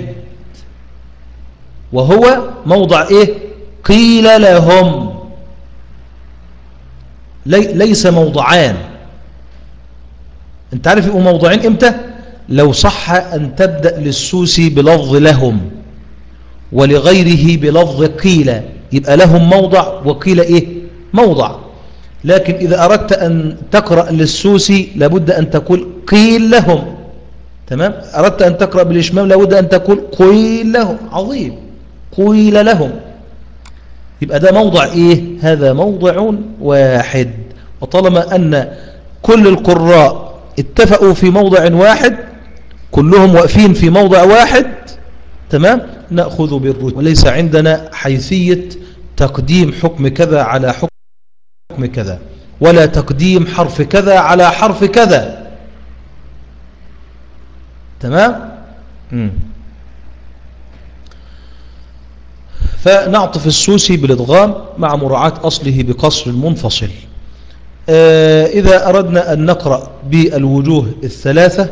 وهو موضع إيه؟ قيل لهم، ليس موضعان. انت عارف يبقوا موضعين امتى؟ لو صح أن تبدأ للسوسي بلفظ لهم ولغيره بلفظ قيل، يبقى لهم موضع وقيل إيه؟ موضع. لكن إذا أردت أن تقرأ للسوسي لابد أن تقول قيل لهم. تمام؟ أردت أن تقرأ بالإشمام لابد أن تقول قيل لهم. عظيم، قيل لهم. يبقى ده موضع إيه؟ هذا موضع واحد. وطالما أن كل القراء اتفقوا في موضع واحد، كلهم واقفين في موضع واحد، تمام، نأخذ بالرتبة، وليس عندنا حيثية تقديم حكم كذا على حكم كذا، ولا تقديم حرف كذا على حرف كذا. تمام؟ فنعطف السوسي بالادغام مع مراعاة أصله بقصر المنفصل. إذا أردنا أن نقرأ بالوجوه الثلاثة،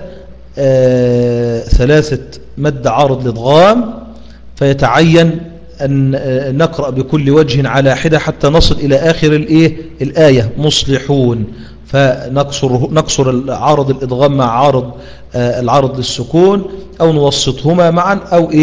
ثلاثة مد عارض الادغام، فيتعين أن نقرأ بكل وجه على حدة حتى نصل إلى آخر الآية مصلحون، فنقصر عارض الادغام مع عارض العارض للسكون، أو نوسطهما معا، أو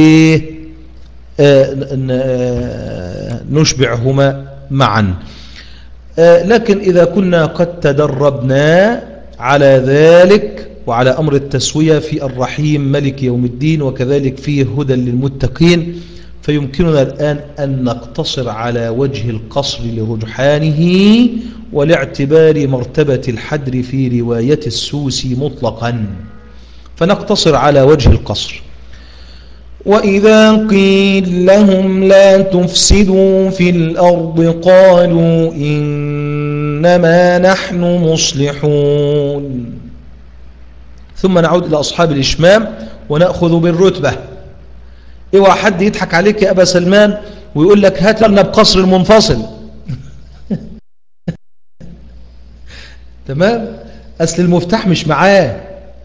نشبعهما معا. لكن إذا كنا قد تدربنا على ذلك وعلى أمر التسوية في الرحيم ملك يوم الدين، وكذلك فيه هدى للمتقين، فيمكننا الآن أن نقتصر على وجه القصر لرجحانه ولاعتبار مرتبة الحدر في رواية السوسي مطلقا، فنقتصر على وجه القصر. وإذا قيل لهم لا تفسدوا في الأرض قالوا إنما نحن مصلحون. ثم نعود إلى أصحاب الإشمام ونأخذ بالرتبة. اوعى حد يضحك عليك يا أبا سلمان ويقول لك هات لنا بقصر المنفصل. تمام؟ أصل المفتاح مش معاه،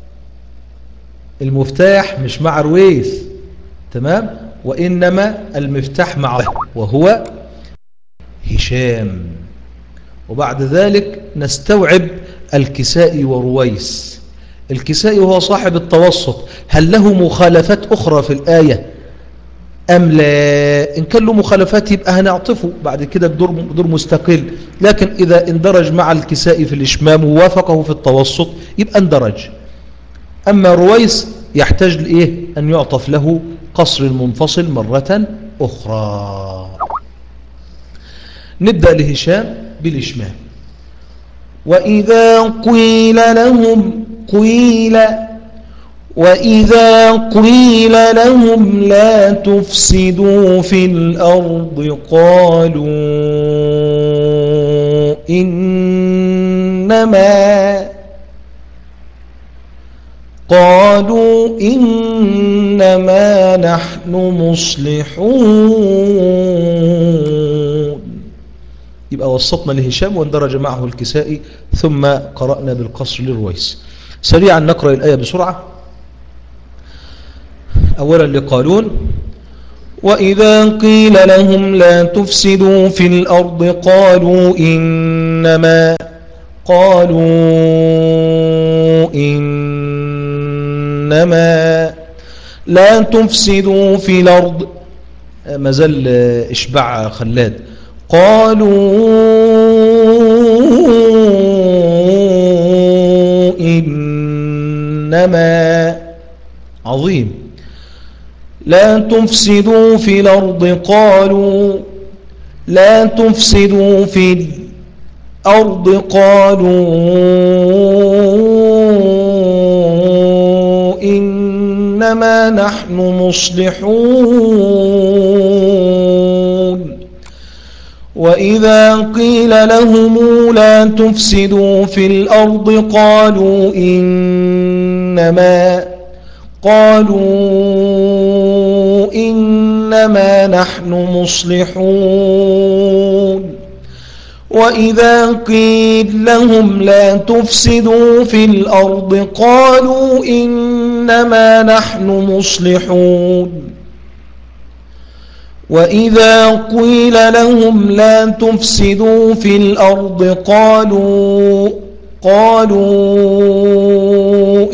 المفتاح مش مع رويس، تمام؟ وإنما المفتاح معه وهو هشام. وبعد ذلك نستوعب الكسائي ورويس. الكسائي هو صاحب التوسط، هل له مخالفات أخرى في الآية أم لا؟ إن كان له مخالفات يبقى هنعطفه بعد كده بدور مستقل، لكن إذا اندرج مع الكسائي في الإشمام ووافقه في التوسط يبقى اندرج. أما رويس يحتاج لإيه؟ أن يعطف له قصر المنفصل مرة أخرى. نبدأ لهشام بالإشمام. وإذا قيل لهم لا تفسدوا في الأرض قالوا إنما نحن مصلحون. يبقى وسطنا لهشام واندرج معه الكسائي، ثم قرأنا بالقصر للرويس. سريعا نقرأ الآية بسرعة. أولا لقالون: وإذا قيل لهم لا تفسدوا في الأرض قالوا إنما لا تفسدوا في الأرض، ما زال إشباع خلاد، قالوا إنما، عظيم، لا تفسدوا في الأرض قالوا لا تفسدوا في الأرض قالوا إنما نحن مصلحون. وإذا قيل لهم لا تفسدوا في الأرض قالوا إنما نحن مصلحون. وإذا قيل لهم لا تفسدوا في الأرض قالوا إنما نحن مصلحون. وإذا قيل لهم لا تفسدوا في الأرض قالوا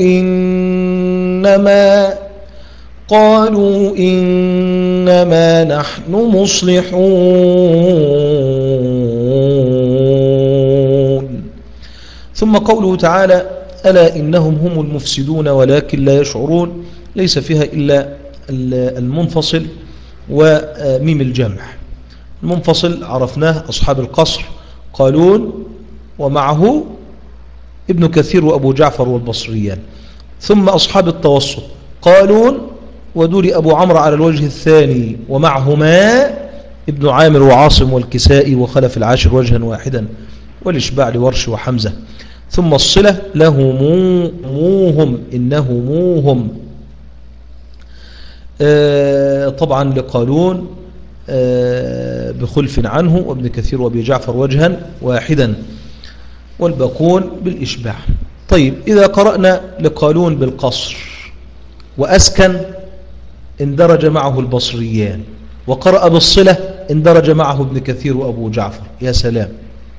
إنما نحن مصلحون. ثم قوله تعالى: ألا إنهم هم المفسدون ولكن لا يشعرون، ليس فيها إلا المنفصل وميم الجمع. المنفصل عرفناه أصحاب القصر قالون ومعه ابن كثير وأبو جعفر والبصريان. ثم أصحاب التوسط قالون ودول أبو عمرو على الوجه الثاني ومعهما ابن عامر وعاصم والكسائي وخلف العاشر وجها واحدا والإشباع لورش وحمزة. ثم الصلة لهموهم إنهموهم، طبعا لقالون بخلف عنه وابن كثير وابي جعفر وجها واحدا والباقون بالإشباع. طيب، إذا قرأنا لقالون بالقصر وأسكن اندرج معه البصريان، وقرأ بالصلة اندرج معه ابن كثير وأبو جعفر. يا سلام،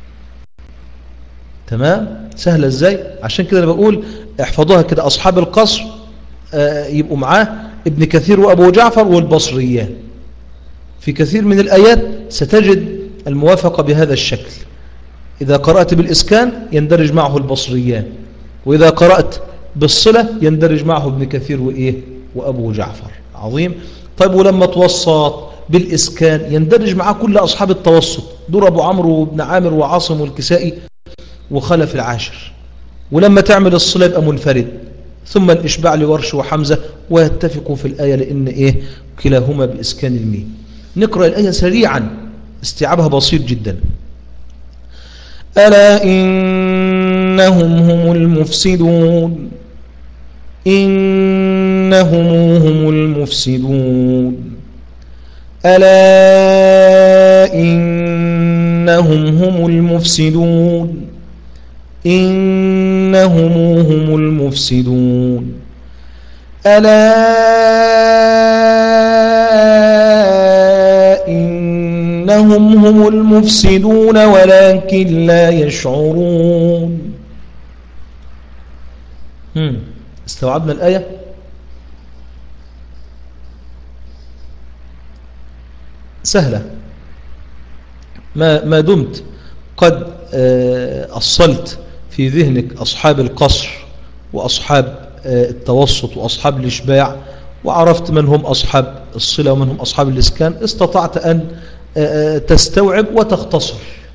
تمام، سهلة ازاي؟ عشان كده أنا بقول احفظوها كده، أصحاب القصر يبقوا معاه ابن كثير وأبو جعفر والبصريان. في كثير من الآيات ستجد الموافقة بهذا الشكل. إذا قرأت بالإسكان يندرج معه البصريان، وإذا قرأت بالصلة يندرج معه ابن كثير وأبو جعفر. عظيم. طيب، ولما توسط بالإسكان يندرج معاه كل أصحاب التوسط، دور أبو عمرو وابن عامر وعاصم والكسائي وخلف العاشر. ولما تعمل الصلة يبقى منفرد، ثم الإشباع لورش وحمزة، ويتفقوا في الآية لأن كلاهما بإسكان الميم. نقرأ الآية سريعا، استيعابها بسيط جدا. ألا إنهم هم المفسدون، إنهم هم المفسدون، ألا إنهم هم المفسدون، إنهم هم المفسدون، ألا إنهم هم المفسدون ولكن لا يشعرون. استوعبنا الآية؟ سهلة ما دمت قد أصلت في ذهنك أصحاب القصر وأصحاب التوسط وأصحاب الإشباع، وعرفت من هم أصحاب الصلة ومن هم أصحاب الإسكان، استطعت أن تستوعب وتختصر.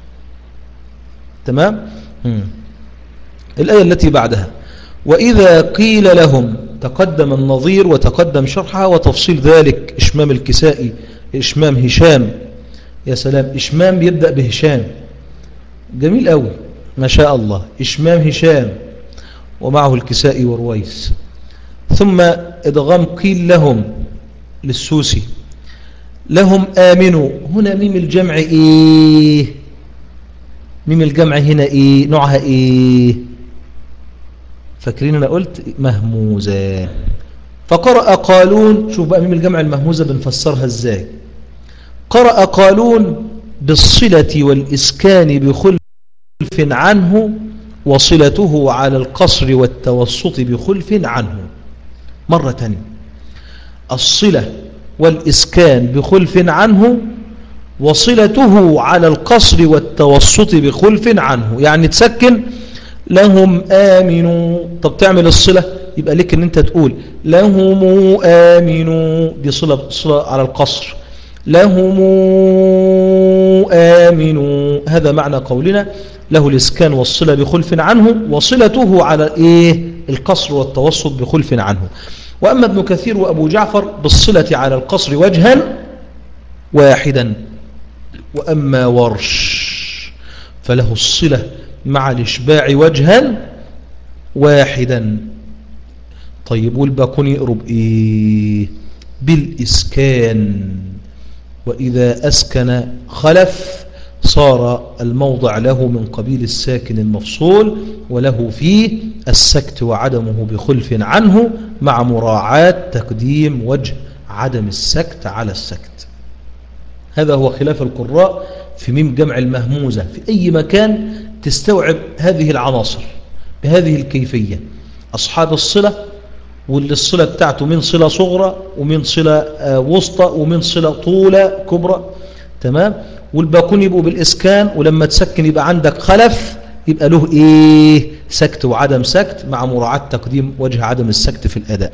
تمام؟ الآية التي بعدها: وإذا قيل لهم، تقدم النظير وتقدم شرحها وتفصيل ذلك. إشمام الكسائي، إشمام هشام، يا سلام، إشمام يبدأ بهشام، جميل أوي ما شاء الله. إشمام هشام ومعه الكسائي ورويس. ثم إدغام قيل لهم للسوسي، لهم آمنوا. هنا ميم الجمع إيه؟ ميم الجمع هنا إيه؟ نوعها إيه؟ فاكرين أنا قلت مهموزة. فقرأ قالون، شوف بقى ميم الجمع المهموزة بنفسرها إزاي. قرأ قالون بالصلة والإسكان بخلف عنه، وصلته على القصر والتوسط بخلف عنه. مرة تانية: الصلة والإسكان بخلف عنه، وصلته على القصر والتوسط بخلف عنه. يعني تسكن لهم آمنوا، طب تعمل الصلة يبقى لك ان انت تقول لهم آمنوا، دي صلة على القصر. لهم آمنوا، هذا معنى قولنا له الإسكان والصلة بخلف عنه، وصلته على القصر والتوسط بخلف عنه. وأما ابن كثير وأبو جعفر بالصلة على القصر وجها واحدا. وأما ورش فله الصلة مع الإشباع وجها واحدا. طيب والباقون يقرب بالإسكان. وإذا أسكن خلف صار الموضع له من قبيل الساكن المفصول، وله فيه السكت وعدمه بخلف عنه، مع مراعاة تقديم وجه عدم السكت على السكت. هذا هو خلاف القراء في ميم جمع المهموزة. في أي مكان تستوعب هذه العناصر بهذه الكيفية: أصحاب الصلة، واللي الصلة بتاعته من صلة صغرى ومن صلة وسطى ومن صلة طولة كبرى. تمام؟ والباقون يبقوا بالإسكان، ولما تسكن يبقى عندك خلف، يبقى له سكت وعدم سكت، مع مراعاة تقديم وجه عدم السكت في الأداء.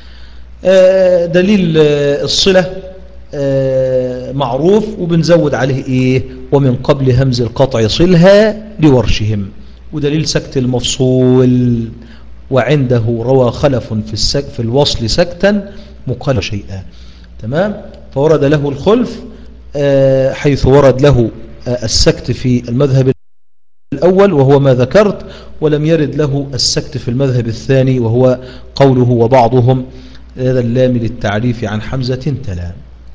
دليل الصلة معروف، وبنزود عليه ومن قبل همز القطع صلها لورشهم. ودليل سكت المفصول: وعنده روى خلف في الوصل سكتا مقل شيئا. تمام؟ فورد له الخلف حيث ورد له السكت في المذهب الأول وهو ما ذكرت، ولم يرد له السكت في المذهب الثاني وهو قوله وبعضهم هذا اللام للتعريف عن حمزة تلا.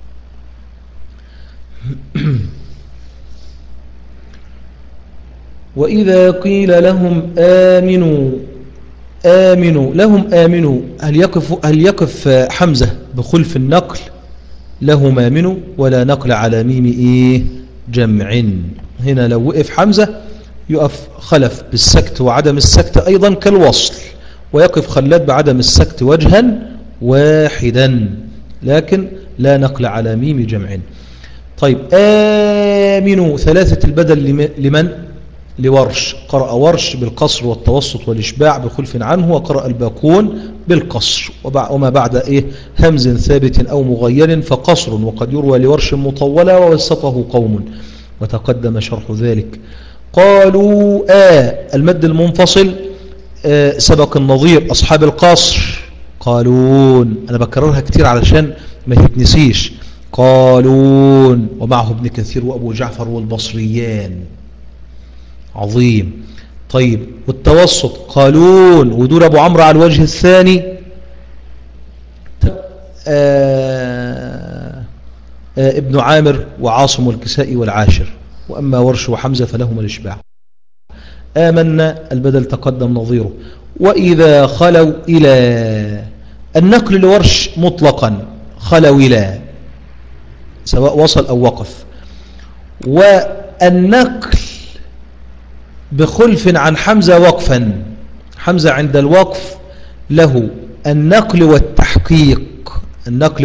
وإذا قيل لهم آمنوا، آمنوا، لهم آمنوا، هل يقف حمزة بخلف النقل لهم آمنوا، ولا نقل على ميم جمع؟ هنا لو وقف حمزة يقف خلف بالسكت وعدم السكت أيضا كالوصل، ويقف خلاد بعدم السكت وجها واحدا، لكن لا نقل على ميم جمع. طيب آمنوا ثلاثة البدل لمن؟ لورش، قرأ ورش بالقصر والتوسط والإشباع بخلف عنه، وقرأ الباقون بالقصر. وما بعد همز ثابت أو مغير فقصر، وقد يروى لورش مطولة ووسطه قوم، وتقدم شرح ذلك. قالوا المد المنفصل سبق النظير أصحاب القصر قالون، أنا بكررها كتير علشان ما تتنسيش. قالون، ومعه ابن كثير وأبو جعفر والبصريان. عظيم. طيب، والتوسط قالون، ودول أبو عمرو على الوجه الثاني. ابن عامر وعاصم والكسائي والعاشر. وأما ورش وحمزة فلهما الإشباع. آمنا البدل تقدم نظيره. وإذا خلوا إلى، النقل لورش مطلقا خلوا إلى سواء وصل أو وقف. والنقل بخلف عن حمزة وقفا، حمزة عند الوقف له النقل والتحقيق، النقل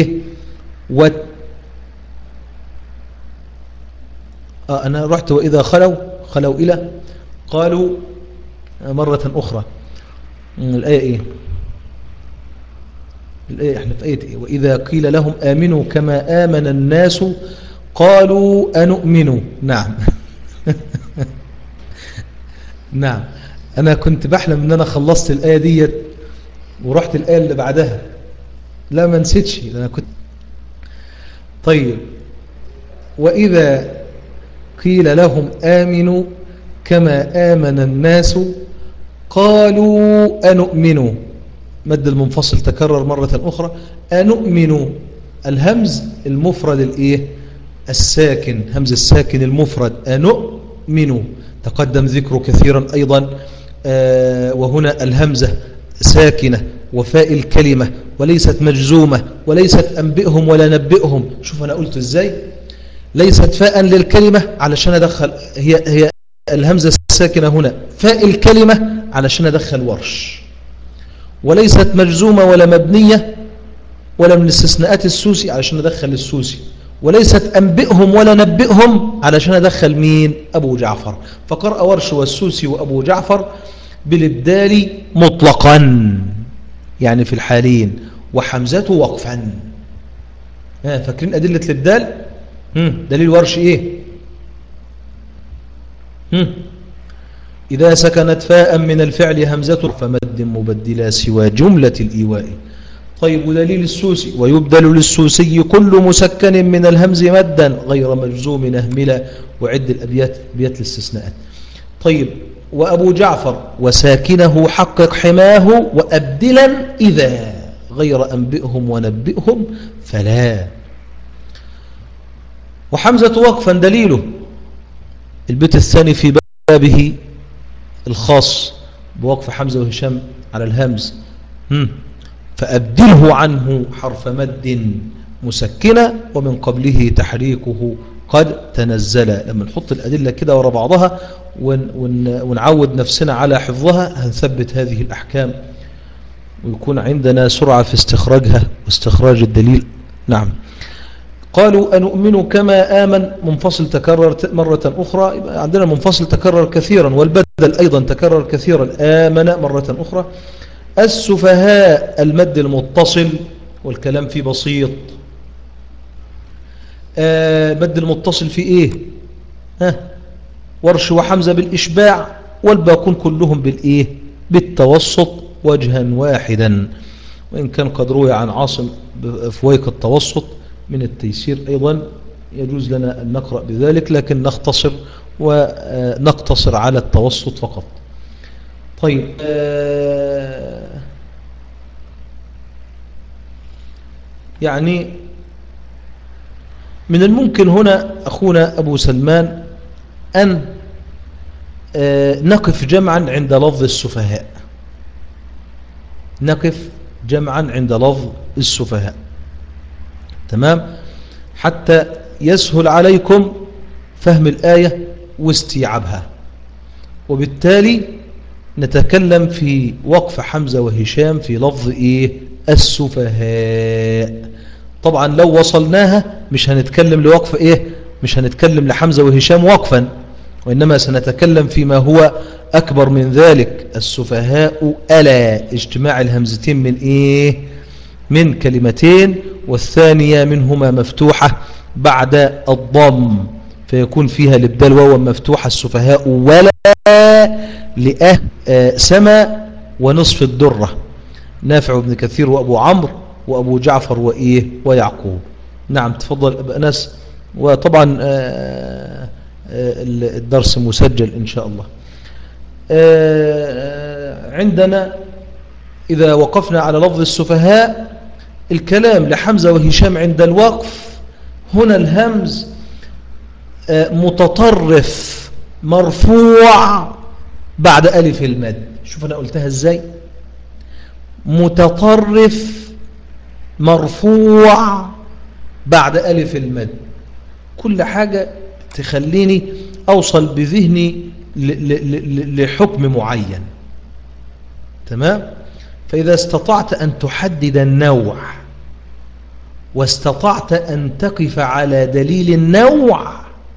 أنا رحت وإذا خلوا إلى، قالوا مرة أخرى. الآية الآية احنا في آية وإذا قيل لهم آمنوا كما آمن الناس قالوا أنؤمن. نعم. نعم، أنا كنت بحلم أن أنا خلصت الآية دي ورحت الآية اللي بعدها، لا ما نسيتش أنا كنت. طيب، وإذا قيل لهم آمنوا كما آمن الناس قالوا أنؤمن، مد المنفصل تكرر مرة أخرى. أنؤمن، الهمز المفرد الساكن، همز الساكن المفرد أنؤمن تقدم ذكره كثيرا أيضا. وهنا الهمزة ساكنة وفاء الكلمة وليست مجزومة، وليست أنبئهم ولا نبئهم. شوف أنا قلت إزاي، ليست فاء للكلمة علشان أدخل، هي الهمزة الساكنة هنا فاء الكلمة علشان أدخل ورش، وليست مجزومة ولا مبنية ولا من استثناءات السوسي علشان أدخل السوسي، وليست أنبئهم ولا نبئهم علشان أدخل مين؟ أبو جعفر. فقرأ ورش والسوسي وأبو جعفر بالإبدال مطلقا، يعني في الحالين، وحمزته وقفا. فاكرين أدلة الإبدال؟ دليل ورش إذا سكنت فاء من الفعل همزة فمد مبدلا سوى جملة الإيواء. طيب، ودليل السوسي ويبدل للسوسي كل مسكن من الهمز مدا غير مجزوم نهملا، وعد الأبيات الاستثناءات. طيب، وأبو جعفر وساكنه حقق حماه وأبدلا إذا غير أنبئهم ونبئهم فلا. وحمزة وقفا دليله البيت الثاني في بابه الخاص بوقف حمزة وهشام على الهمز. فأبدله عنه حرف مد مسكنة ومن قبله تحريكه قد تنزل. لما نحط الأدلة كده وراء بعضها ونعود نفسنا على حفظها هنثبت هذه الأحكام ويكون عندنا سرعة في استخراجها واستخراج الدليل. نعم. قالوا أنؤمن كما آمن، منفصل تكرر مرة أخرى، يبقى عندنا منفصل تكرر كثيرا، والبدل أيضا تكرر كثيرا. آمن مرة أخرى. السفهاء المد المتصل والكلام فيه بسيط. مد المتصل في ورش وحمزة بالإشباع، والباقون كلهم بالتوسط وجها واحدا، وإن كان قد روي عن عاصم فويق التوسط من التيسير أيضا يجوز لنا أن نقرأ بذلك، لكن نقتصر على التوسط فقط. طيب، يعني من الممكن هنا أخونا أبو سلمان أن نقف جمعا عند لفظ السفهاء، نقف جمعا عند لفظ السفهاء، تمام، حتى يسهل عليكم فهم الآية واستيعابها. وبالتالي نتكلم في وقف حمزة وهشام في لفظ السفهاء. طبعا لو وصلناها مش هنتكلم لوقف مش هنتكلم لحمزة وهشام وقفا، وإنما سنتكلم فيما هو أكبر من ذلك. السفهاء ألا، اجتماع الهمزتين من إيه؟ من كلمتين، والثانية منهما مفتوحة بعد الضم، فيكون فيها الإبدال واو مفتوحة. السفهاء ولا سما ونصف الدرة، نافع بن كثير وأبو عمرو وأبو جعفر وإيه ويعقوب. نعم تفضل أبا أنس. وطبعا الدرس مسجل إن شاء الله. عندنا إذا وقفنا على لفظ السفهاء، الكلام لحمزة وهشام عند الوقف، هنا الهمز متطرف مرفوع بعد ألف المد. شوف أنا قلتها إزاي، متطرف مرفوع بعد ألف المد. كل حاجة تخليني أوصل بذهني لحكم معين. تمام؟ فإذا استطعت أن تحدد النوع واستطعت أن تقف على دليل النوع،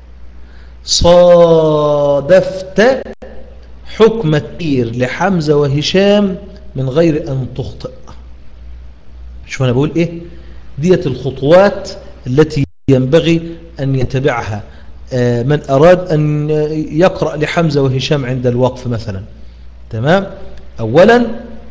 صادفت حكم التير لحمزة وهشام من غير أن تخطئ. شوف أنا بقول إيه؟ ديت الخطوات التي ينبغي أن يتبعها من أراد أن يقرأ لحمزة وهشام عند الوقف مثلا. تمام؟ أولا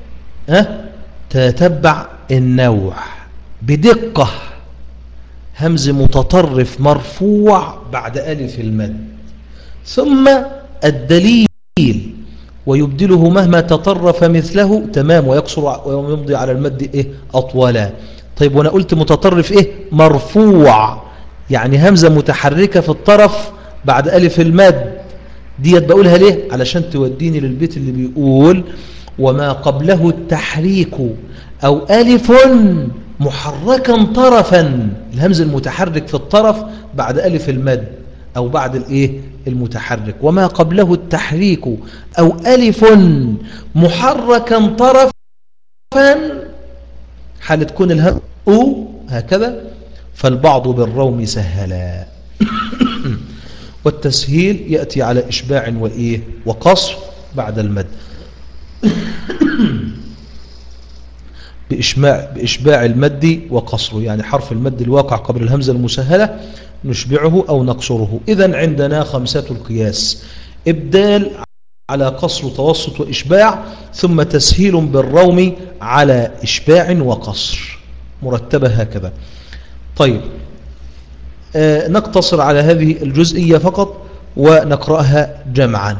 تتبع النوع بدقة، همز متطرف مرفوع بعد ألف المد، ثم الدليل ويبدله مهما تطرف مثله. تمام؟ ويقصر ويمضي على المد إيه؟ أطولا. طيب وأنا قلت متطرف إيه؟ مرفوع، يعني همزة متحركة في الطرف بعد ألف المد. ديت بقولها ليه؟ علشان توديني للبيت اللي بيقول وما قبله التحريك أو ألف محركا طرفا، الهمز المتحرك في الطرف بعد ألف المد أو بعد الإيه؟ المتحرك. وما قبله التحريك أو ألف محركا طرفا، حال تكون الهمز أو هكذا، فالبعض بالروم سهلا. والتسهيل يأتي على إشباع وإيه وقصر بعد المد. بإشباع المد وقصره، يعني حرف المد الواقع قبل الهمزة المسهلة نشبعه أو نقصره. إذن عندنا خمسة القياس: إبدال على قصر توسط وإشباع، ثم تسهيل بالروم على إشباع وقصر، مرتبة هكذا. طيب نقتصر على هذه الجزئية فقط ونقرأها جمعا.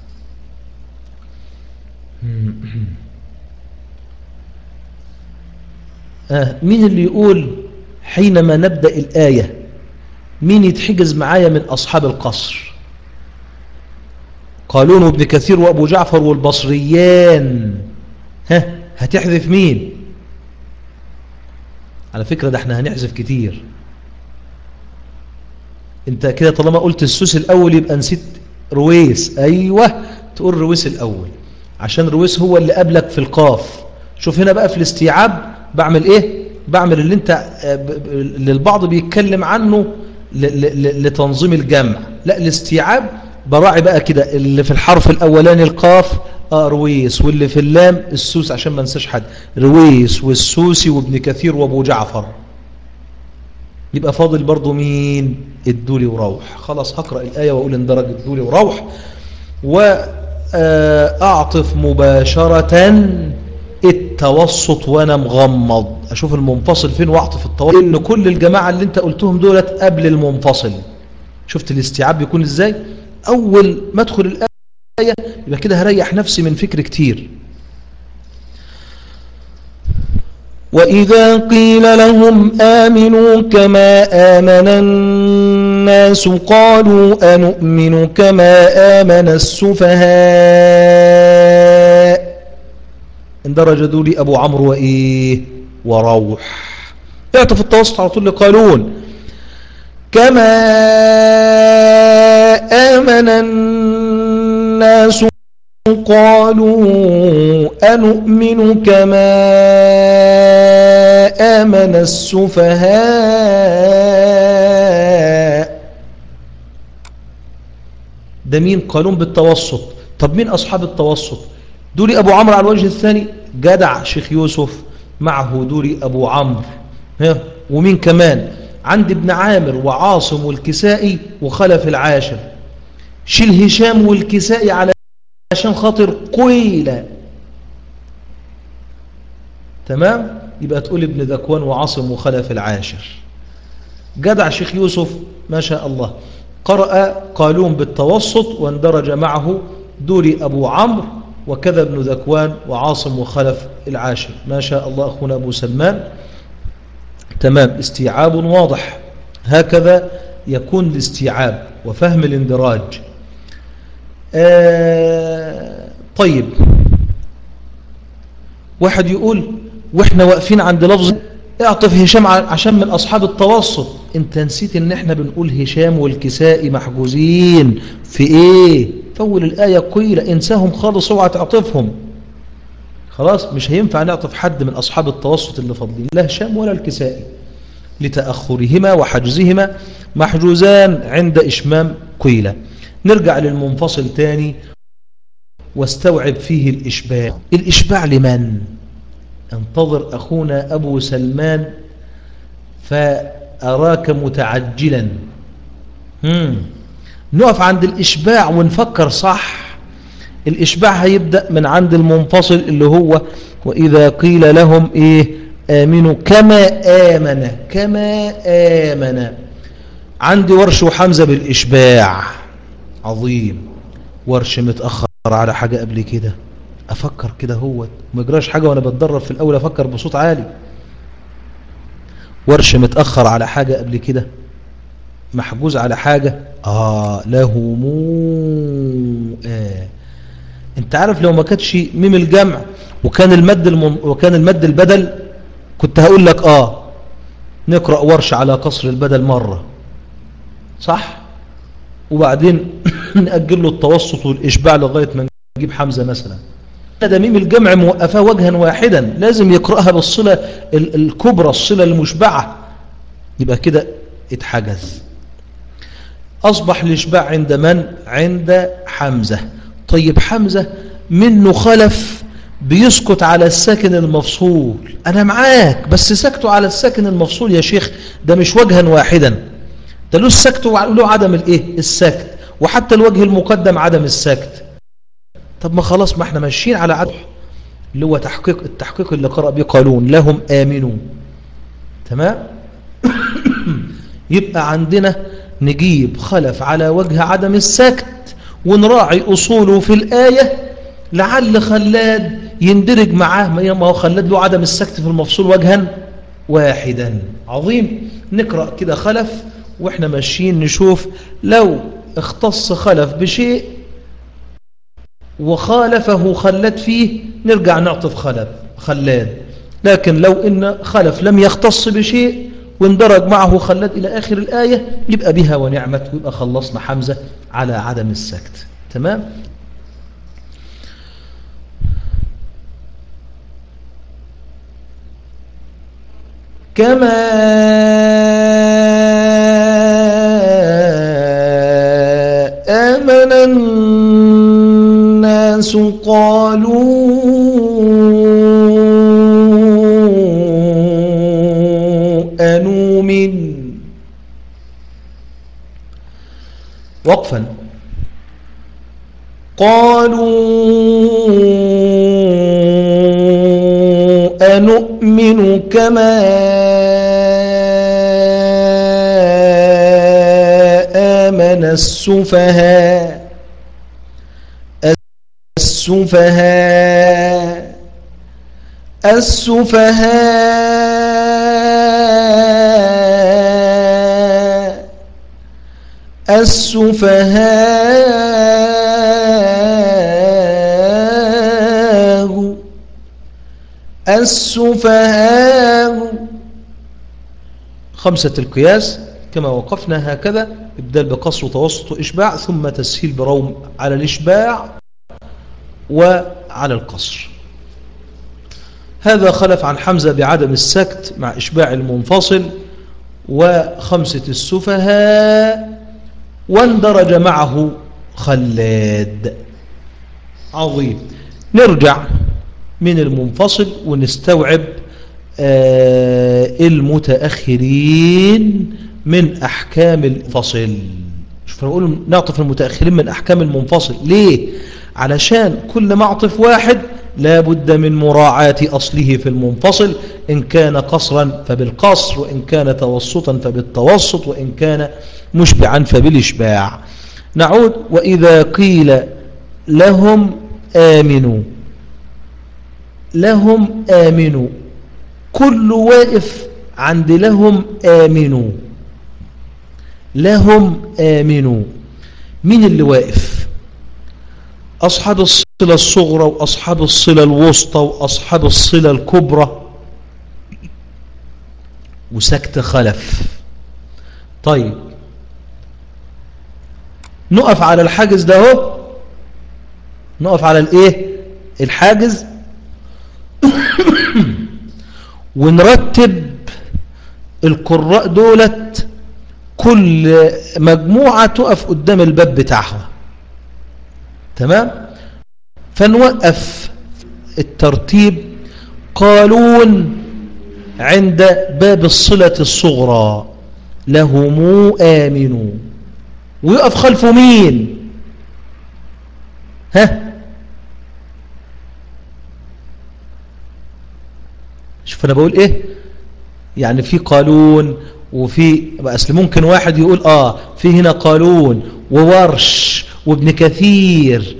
مين اللي يقول حينما نبدأ الآية؟ مين يتحجز معايا من أصحاب القصر؟ قالون وابن كثير وأبو جعفر والبصريان. هتحذف مين؟ على فكرة ده احنا هنحذف كتير. انت كده طالما قلت السوس الأول يبقى نسيت رويس. أيوة، تقول رويس الأول عشان رويس هو اللي قبلك في القاف. شوف هنا بقى في الاستيعاب بعمل ايه؟ بعمل اللي انت اللي البعض بيتكلم عنه لتنظيم الجمع. لا، الاستيعاب براعي بقى كده، اللي في الحرف الاولاني القاف رويس، واللي في اللام السوس عشان ما ننساش حد، رويس والسوسي وابن كثير وابو جعفر. يبقى فاضل برضو مين؟ الدولي وروح. خلاص هقرأ الآية وأقول اندرج الدولي وروح، وأعطف مباشرة التوسط وانا مغمض، اشوف المنفصل فين واعطف التوسط، ان كل الجماعة اللي انت قلتهم دولت قبل المنفصل. شفت الاستيعاب بيكون ازاي؟ اول ما ادخل الآية يبقى كده هريح نفسي من فكر كتير. وإذا قيل لهم آمنوا كما آمن الناس قالوا أنؤمن كما آمن السفهاء. اندرج دولي أبو عمرو وإيه وروح. اعطف التوسط على طول لقالون كما آمن الناس قالوا أنؤمن كما آمن السفهاء. ده مين؟ قالون بالتوسط. طب مين أصحاب التوسط؟ دوري أبو عمرو على الوجه الثاني، جدع شيخ يوسف، معه دوري أبو عمرو. ومين كمان؟ عند ابن عامر وعاصم والكسائي وخلف العاشر. شيل هشام والكسائي عشان خاطر قيلة. تمام؟ يبقى تقول ابن ذكوان وعاصم وخلف العاشر. جدع شيخ يوسف ما شاء الله، قرأ قالون بالتوسط واندرج معه دوري أبو عمرو وكذا ابن ذكوان وعاصم وخلف العاشر. ما شاء الله أخونا أبو سلمان. تمام، استيعاب واضح. هكذا يكون الاستيعاب وفهم الاندراج. طيب، واحد يقول واحنا واقفين عند لفظ اعطف هشام عشان من أصحاب التوسط. انت نسيت ان احنا بنقول هشام والكسائي محجوزين في ايه؟ فول الآية قيلة، انساهم خالص، اوعى تعطفهم. خلاص مش هينفع نعطف حد من أصحاب التوسط اللي فاضلين، لا هشام ولا الكسائي، لتأخرهما وحجزهما، محجوزان عند إشمام قيلة. نرجع للمنفصل تاني واستوعب فيه الإشباع. الإشباع لمن؟ انتظر أخونا أبو سلمان فأراك متعجلا. نقف عند الإشباع ونفكر صح. الإشباع هيبدأ من عند المنفصل اللي هو وإذا قيل لهم إيه؟ آمنوا كما آمن. عندي ورش وحمزة بالإشباع. عظيم. ورش متأخر على حاجة قبل كده، أفكر كده، هو ما يجراش حاجة وأنا بتدرب في الأول أفكر بصوت عالي. ورش متأخر على حاجة قبل كده، محجوز على حاجة. لهم. انت عارف لو ما كانتش ميم الجمع وكان المد البدل كنت هقول لك نقرأ ورش على قصر البدل مرة، صح؟ وبعدين نأجل له التوسط والإشباع لغاية ما نجيب حمزة مثلا. ده ميم الجمع موقفاه وجها واحدا، لازم يقرأها بالصلة الكبرى، الصلة المشبعة، يبقى كده اتحجز. أصبح الإشباع عند من؟ عند حمزة. طيب حمزة منه خلف بيسكت على الساكن المفصول. أنا معاك، بس سكته على الساكن المفصول يا شيخ ده مش وجها واحدا، ده له السكت وله عدم السكت، وحتى الوجه المقدم عدم السكت. طب ما خلاص، ما احنا ماشيين على عدم اللي هو التحقيق اللي قرأ به قالون لهم آمنوا. تمام. يبقى عندنا نجيب خلف على وجه عدم السكت ونراعي أصوله في الآية، لعل خلاد يندرج معاه، ما هو خلاد له عدم السكت في المفصول وجها واحدا. عظيم. نقرأ كده خلف واحنا ماشيين نشوف لو اختص خلف بشيء وخالفه خلاد فيه نرجع نعطف خلاد، لكن لو ان خلف لم يختص بشيء واندرج معه خلاد إلى آخر الآية يبقى بها ونعمت، ويبقى خلصنا حمزة على عدم السكت. تمام. كما آمن الناس قالوا أنؤمن. وقفا. قالوا أنؤمن كما آمن السفهاء. السفهاء. خمسة القياس كما وقفنا هكذا، ابدال بقصر وتوسط وإشباع، ثم تسهيل بروم على الإشباع وعلى القصر. هذا خلف عن حمزة بعدم السكت مع إشباع المنفصل، وخمسة السفهاء واندرج معه خلاد. عظيم. نرجع من المنفصل ونستوعب المتأخرين من أحكام الفصل. شوف نقول نعطف المتأخرين من أحكام المنفصل ليه؟ علشان كل معطف واحد لا بد من مراعاة أصله في المنفصل، إن كان قصرا فبالقصر، وإن كان توسطا فبالتوسط، وإن كان مشبعا فبالإشباع. نعود. وإذا قيل لهم آمنوا، لهم آمنوا، كل واقف عند لهم آمنوا، لهم آمنوا. مين اللي واقف؟ أصحاب الصلة الصغرى وأصحاب الصلة الوسطى وأصحاب الصلة الكبرى وسكت خلف. طيب نقف على الحاجز ده اهو، نقف على الايه؟ الحاجز ونرتب القراء دولت، كل مجموعة تقف قدام الباب بتاعها. تمام؟ فنوقف الترتيب. قالون عند باب الصلة الصغرى، لهم آمنوا، ويقف خلفه مين؟ ها؟ شوف انا بقول ايه؟ يعني في قالون وفي اصل ممكن واحد يقول في هنا قالون وورش وابن كثير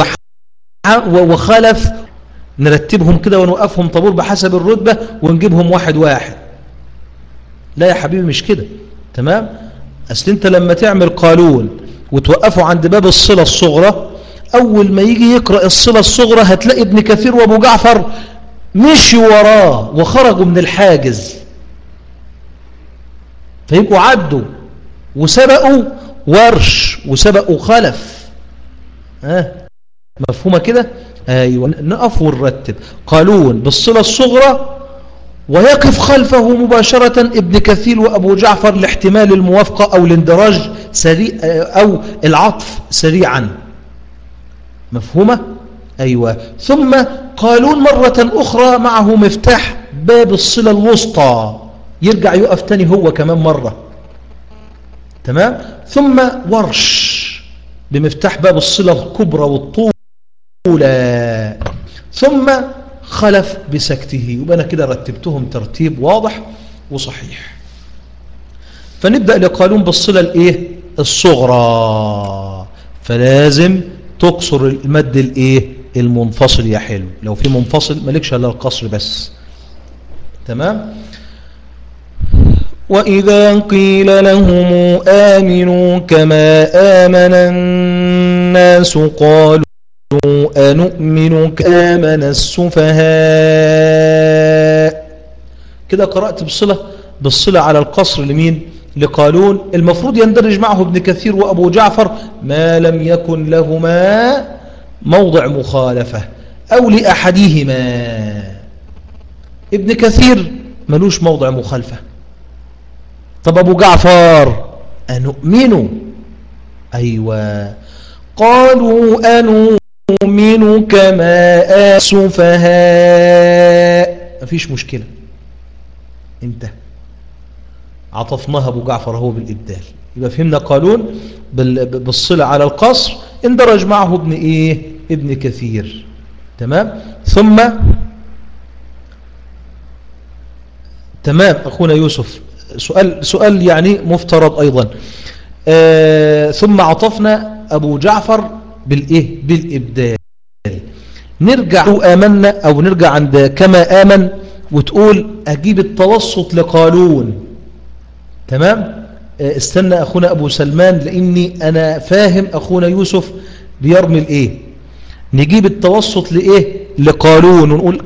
وخلف، نرتبهم كده ونوقفهم طابور بحسب الرتبة ونجيبهم واحد واحد. لا يا حبيبي مش كده. تمام؟ اصل انت لما تعمل قالون وتوقفه عند باب الصلة الصغرى، اول ما يجي يقرأ الصلة الصغرى هتلاقي ابن كثير وابو جعفر مشي وراه وخرجوا من الحاجز، فيبقوا عدوا وسبقوا ورش وسبقوا خلف. مفهومة كده؟ ايوه. نقف ونرتب. قالون بالصلة الصغرى، ويقف خلفه مباشرة ابن كثير وابو جعفر لاحتمال الموافقة او الاندراج سريع او العطف سريعا. مفهومة؟ ايوه. ثم قالون مرة اخرى معه مفتاح باب الصلة الوسطى، يرجع يقف تاني هو كمان مرة. تمام؟ ثم ورش بمفتاح باب الصلة الكبرى والطولة، ثم خلف بسكته. يبقى أنا كده رتبتهم ترتيب واضح وصحيح. فنبدأ لقالون بالصلة الايه؟ الصغرى، فلازم تقصر المد الايه؟ المنفصل يا حلو. لو في منفصل مالكش الا القصر بس. تمام؟ وإذا قيل لهم آمنوا كما آمن الناس قالوا أنؤمن كما آمن السفهاء. كده قرأت بالصلة على القصر لمين؟ لقالون. المفروض يندرج معه ابن كثير وأبو جعفر ما لم يكن لهما موضع مخالفة أو لأحدهما. ابن كثير ملوش موضع مخالفة. طب أبو جعفر أنؤمن، أيوة. قالوا أنؤمن كما السفهاء، مفيش مشكلة. انتهى. عطفناها أبو جعفر هو بالإبدال. يبقى فهمنا قالون بالصلة على القصر اندرج معه ابن إيه؟ ابن كثير. تمام؟ ثم تمام أخونا يوسف، سؤال يعني مفترض أيضا. ثم عطفنا أبو جعفر بالإيه؟ بالإبدال. نرجع آمنا أو نرجع عند كما آمن وتقول أجيب التوسط لقالون. تمام؟ استنى أخونا أبو سلمان لأني أنا فاهم أخونا يوسف بيرمي الإيه. نجيب التوسط لإيه؟ لقالون ونقول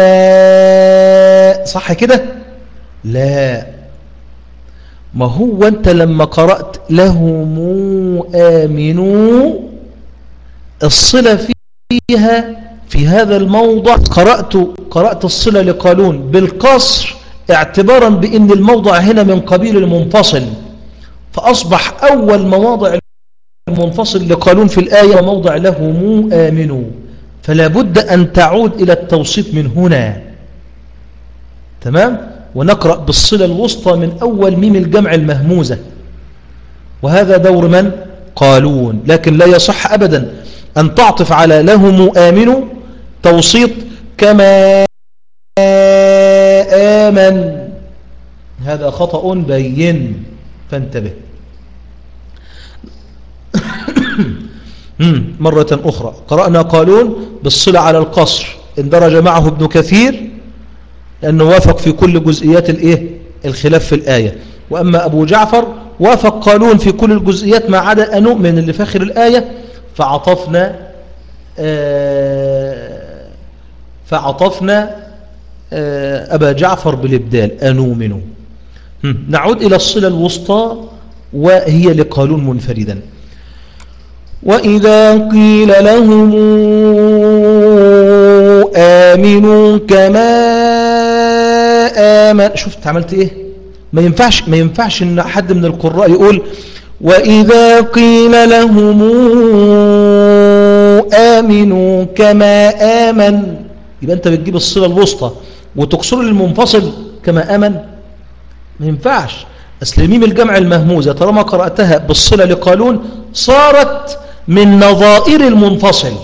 كما، صح كده؟ لا، ما هو أنت لما قرأت لهم آمنوا الصلة فيها في هذا الموضع قرأت الصلة لقالون بالقصر اعتبارا بأن الموضع هنا من قبيل المنفصل، فأصبح أول مواضع المنفصل لقالون في الآية وموضع لهم آمنوا، فلا بد أن تعود إلى التوسيط من هنا. تمام؟ ونقرأ بالصلة الوسطى من أول ميم الجمع المهموزة، وهذا دور من؟ قالون. لكن لا يصح أبدا أن تعطف على لهم آمنوا توسيط كما آمن، هذا خطأ بين، فانتبه. مرة أخرى قرأنا قالون بالصلة على القصر، اندرج معه ابن كثير لأنه وافق في كل جزئيات الخلاف في الآية. وأما أبو جعفر وافق قالون في كل الجزئيات ما عدا أنؤمن اللي في آخر الآية، فعطفنا أبا جعفر بالإبدال أنؤمن. نعود إلى الصلة الوسطى وهي لقالون منفردا. وإذا قيل لهم آمنوا كما آمن، شفت عملت إيه؟ ما ينفعش إن حد من القراء يقول وإذا قيل لهم آمنوا كما آمن، يبقى أنت بتجيب الصلة الوسطى وتكسر المنفصل كما آمن، ما ينفعش. أصل ميم الجمع المهموزة طالما قرأتها بالصلة لقالون صارت من نظائر المنفصل،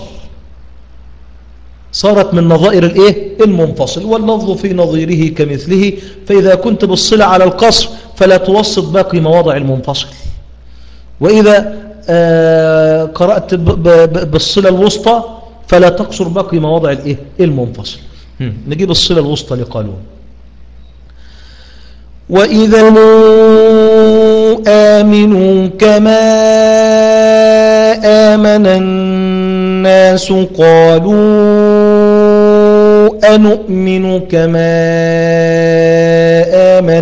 صارت من نظائر المنفصل، واللفظ في نظيره كمثله. فإذا كنت بالصلة على القصر فلا توسط باقي مواضع المنفصل، وإذا قرأت بالصلة الوسطى فلا تقصر باقي مواضع المنفصل. نجيب الصلة الوسطى لقالون. وإذا آمنوا كما آمن الناس قالوا أنؤمن كما آمن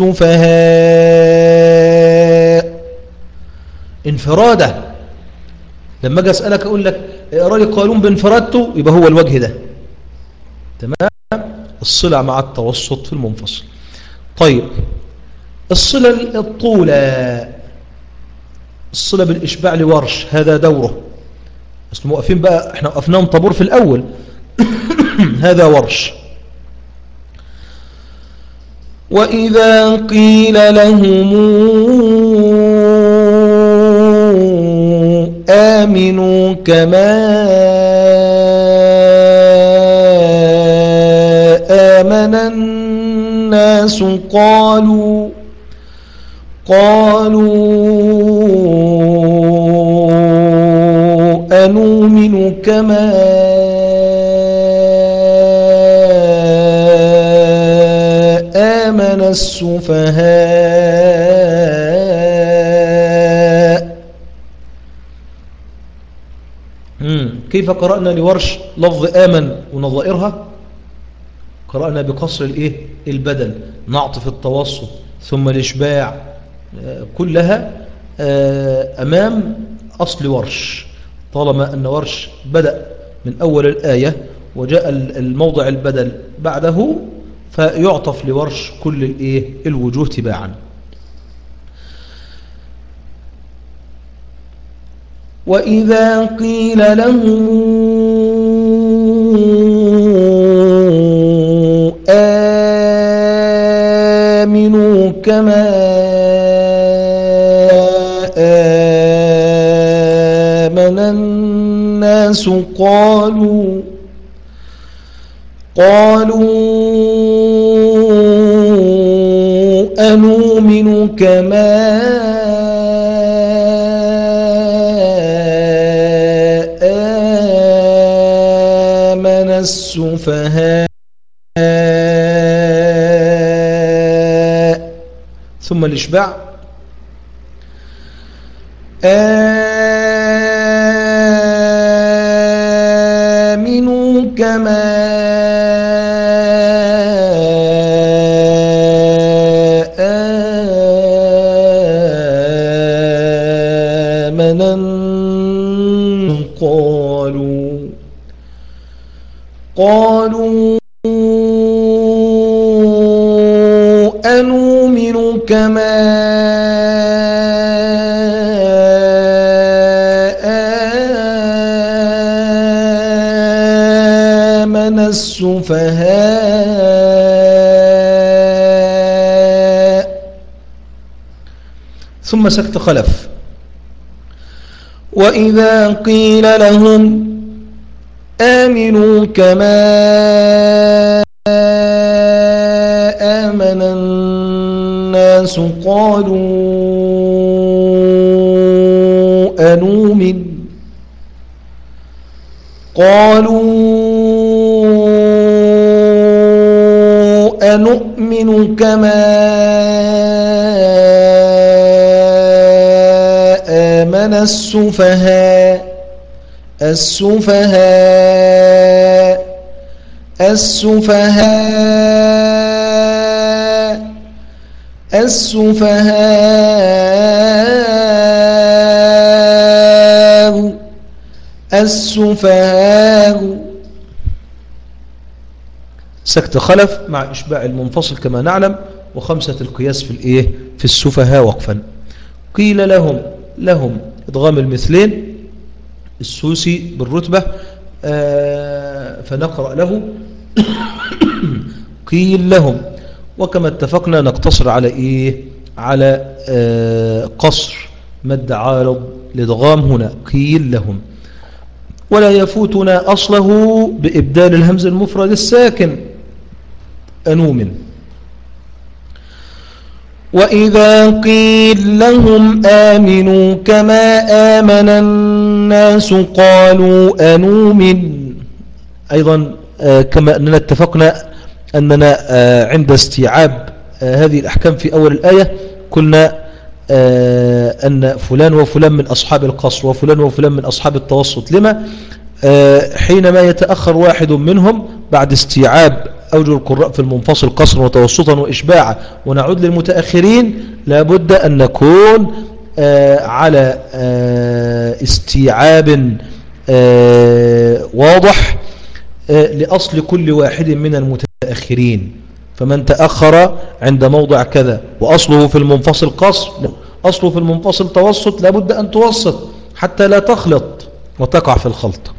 السفهاء. انفراده، لما اجي اسالك اقول لك اقرا لي قالون بانفرادته، يبقى هو الوجه ده. تمام؟ الصلة مع التوسط في المنفصل. طيب الصلة الطولى، الصلة بالإشباع لورش، هذا دوره. اصل موقفين بقى، احنا وقفناهم طابور في الأول. هذا ورش. وإذا قيل لهم آمنوا كما آمن الناس قالوا أنؤمن كما آمن السفهاء. كيف قرأنا لورش لفظ آمن ونظائرها؟ قرأنا بقصر البدل، نعطف التوسط ثم الإشباع، كلها أمام أصل ورش، طالما أن ورش بدأ من أول الآية وجاء الموضع البدل بعده، فيعطف لورش كل الوجوه تباعا. وإذا قيل لهم آمنوا كما آمن الناس قالوا أنؤمن كما آمن السفهاء. ثم الإشباع آمنوا كما آمن قالوا أنؤمن كما السفهاء. ثم سكت خلف. وإذا قيل لهم آمنوا كما آمن الناس قالوا أنؤمن كما آمن السفهاء. السفهاء. سكت خلف مع إشباع المنفصل كما نعلم، وخمسة القياس في السفهاء وقفا. قيل لهم إدغام المثلين، السوسي بالرتبة، فنقرأ له قيل لهم. وكما اتفقنا نقتصر على قصر مد عارض الإدغام هنا، قيل لهم. ولا يفوتنا أصله بإبدال الهمز المفرد الساكن أنومن. وإذا قيل لهم آمنوا كما آمن الناس قالوا أنؤمن. أيضا كما أننا اتفقنا أننا عند استيعاب هذه الأحكام في أول الآية قلنا أن فلان وفلان من أصحاب القصر وفلان وفلان من أصحاب التوسط. لما؟ حينما يتأخر واحد منهم بعد استيعاب أوجه القراء في المنفصل قصرا وتوسطا وإشباعا ونعود للمتأخرين، لابد أن نكون على استيعاب واضح لأصل كل واحد من المتأخرين. فمن تأخر عند موضع كذا وأصله في المنفصل قصر، أصله في المنفصل توسط، لابد أن توسط حتى لا تخلط وتقع في الخلط.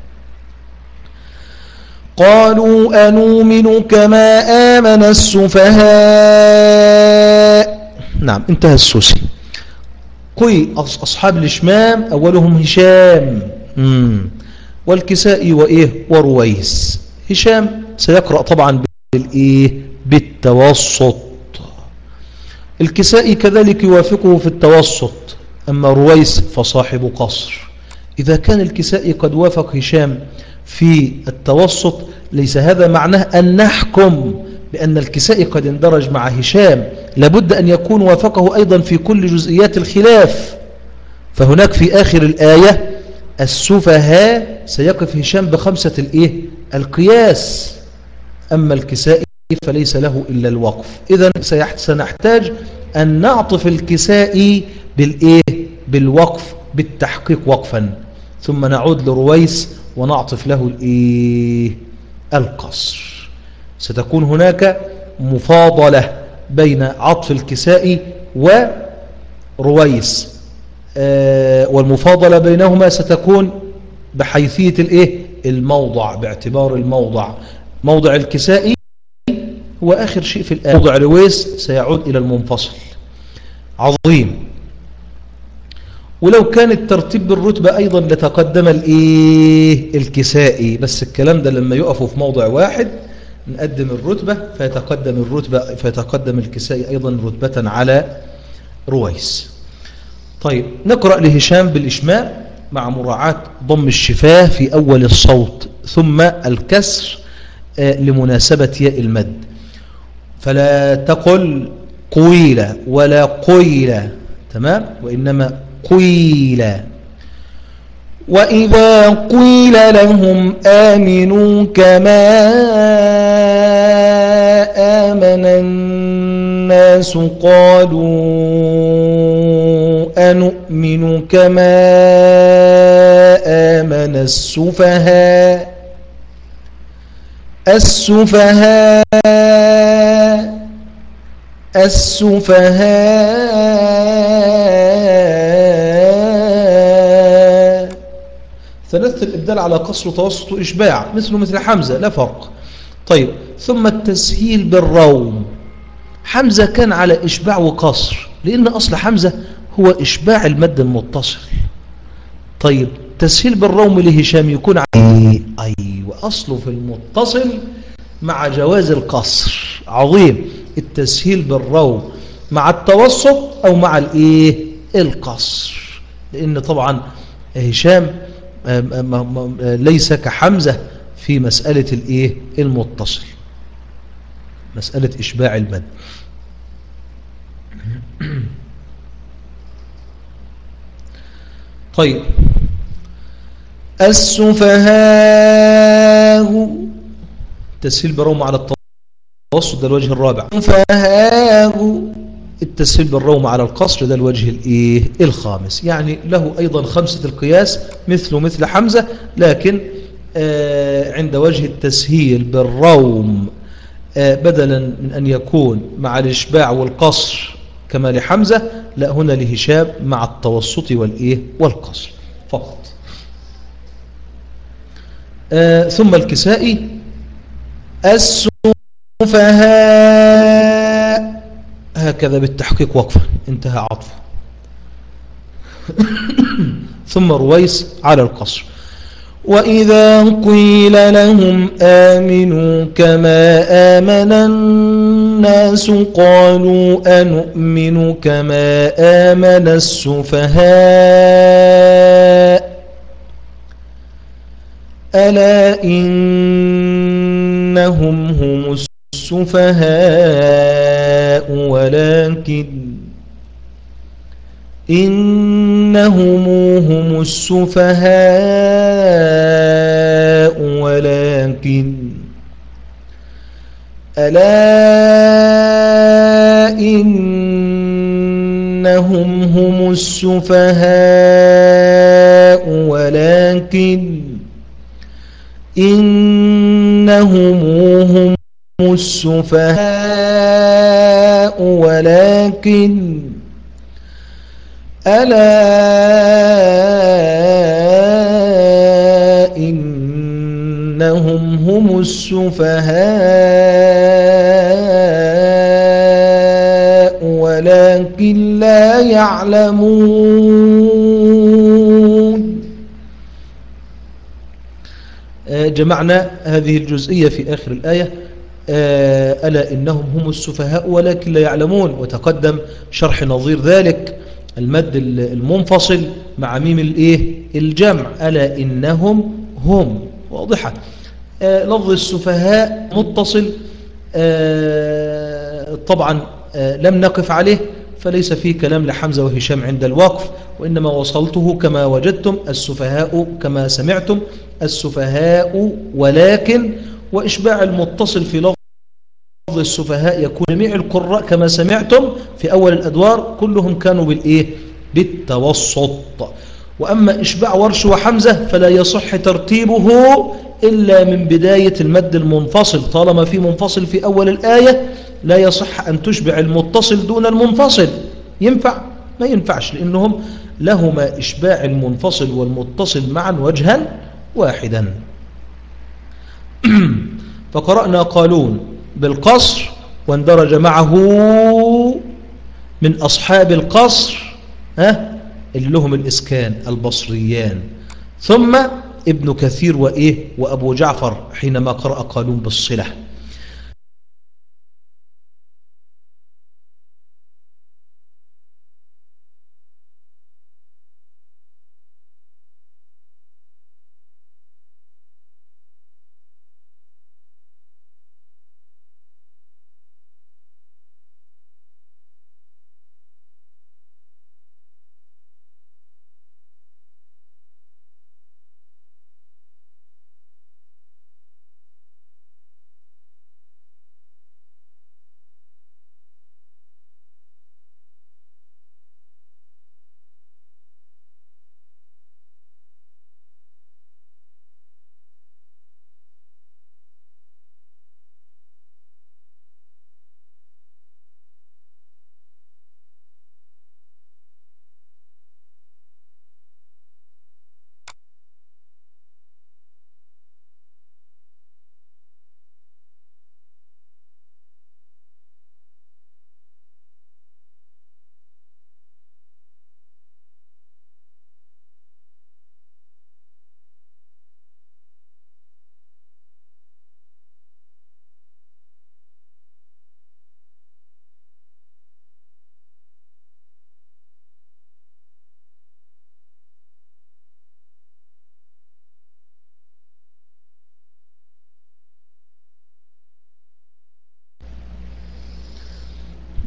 قالوا أنؤمن كما آمن السفهاء. نعم، انتهى السوسي. أصحاب الإشمام أولهم هشام والكسائي ورويس. هشام سيقرأ طبعا بالتوسط. الكسائي كذلك يوافقه في التوسط، أما رويس فصاحب قصر. إذا كان الكسائي قد وافق هشام في التوسط ليس هذا معناه أن نحكم بأن الكسائي قد اندرج مع هشام، لابد أن يكون وافقه أيضا في كل جزئيات الخلاف. فهناك في آخر الآية السفهاء سيقف هشام بخمسة القياس، أما الكسائي فليس له إلا الوقف. إذن سنحتاج أن نعطف الكسائي بالوقف بالتحقيق وقفا، ثم نعود لرويس ونعطف له القصر. ستكون هناك مفاضلة بين عطف الكسائي ورويس، والمفاضلة بينهما ستكون بحيثية الموضع، باعتبار موضع الكسائي هو آخر شيء في الآية، موضع رويس سيعود إلى المنفصل. عظيم. ولو كان الترتيب بالرتبة أيضا لتقدم الكسائي، بس الكلام ده لما يقفوا في موضع واحد نقدم الرتبة فيتقدم الكسائي أيضا رتبة على رويس. طيب، نقرأ لهشام بالإشماء مع مراعاة ضم الشفاه في أول الصوت ثم الكسر لمناسبة ياء المد. فلا تقل قويل ولا قيل، تمام، وإنما قيل. وإذا قيل لهم آمنوا كما آمن الناس قالوا أنؤمن كما آمن السفهاء. ثلاثة الإبدال على قصر وتوسط وإشباع مثل حمزة لا فرق. طيب ثم التسهيل بالروم. حمزة كان على إشباع وقصر، لأن أصل حمزة هو إشباع المد المتصل. طيب تسهيل بالروم لهشام يكون أيوة أصله في المتصل مع جواز القصر. عظيم. التسهيل بالروم مع التوسط أو مع القصر، لأن طبعا هشام ليس كحمزة في مسألة المتصل، مسألة إشباع المد. طيب السفهاء التسهيل بالروم على التوسط، ده الوجه الرابع. السفهاء التسهيل بالروم على القصر، ده الوجه الخامس. يعني له أيضا خمسة القياس مثل حمزة، لكن عند وجه التسهيل بالروم بدلا من أن يكون مع الإشباع والقصر كما لحمزة، لا هنا لهشام مع التوسط والقصر فقط. ثم الكسائي السفهاء هكذا بالتحقيق وقفا، انتهى عطفه. ثم رويس على القصر. وإذا قيل لهم آمنوا كما آمن الناس قالوا أنؤمن كما آمن السفهاء ألا إنهم هم السفهاء إنهم هم السفهاء ولكن ألا إنهم هم السفهاء ولكن ألا إنهم هم السفهاء ولكن لا يعلمون. جمعنا هذه الجزئية في آخر الآية. ألا إنهم هم السفهاء ولكن لا يعلمون، وتقدم شرح نظير ذلك المد المنفصل مع ميم الجمع. ألا إنهم هم واضحة. لفظ السفهاء متصل طبعا لم نقف عليه، فليس فيه كلام لحمزة وهشام عند الوقف، وإنما وصلته كما وجدتم السفهاء كما سمعتم السفهاء ولكن. وإشباع المتصل في لفظ السفهاء يكون جميع القراء كما سمعتم في أول الأدوار كلهم كانوا بالتوسط. وأما إشباع ورش وحمزة فلا يصح ترتيبه إلا من بداية المد المنفصل. طالما في منفصل في أول الآية لا يصح أن تشبع المتصل دون المنفصل. ينفع؟ ما ينفعش، لأنهم لهما إشباع المنفصل والمتصل معا وجها واحدا. فقرأنا قالون بالقصر واندرج معه من أصحاب القصر اللي لهم الإسكان البصريان، ثم ابن كثير وأبو جعفر حينما قرأ قالون بالصلة.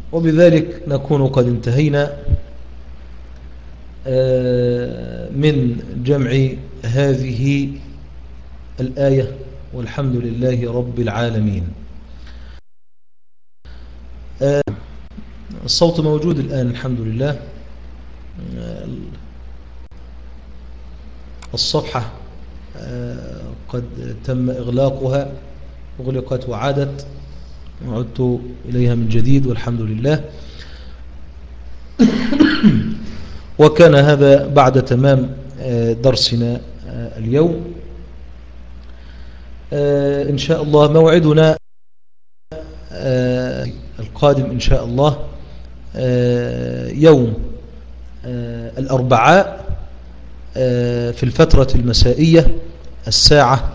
وبذلك نكون قد انتهينا من جمع هذه الآية، والحمد لله رب العالمين. الصوت موجود الآن الحمد لله. الصفحة قد تم إغلاقها، أغلقت وعادت، وعدت إليها من جديد والحمد لله. وكان هذا بعد تمام درسنا اليوم. إن شاء الله موعدنا القادم إن شاء الله يوم الأربعاء في الفترة المسائية الساعة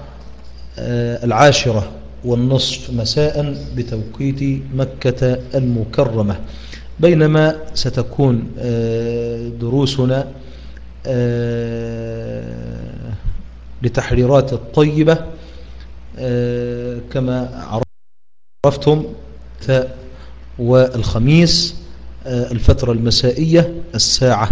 10:30 مساء بتوقيت مكة المكرمة، بينما ستكون دروسنا لتحريرات الطيبة كما عرفتم والخميس الفترة المسائية الساعة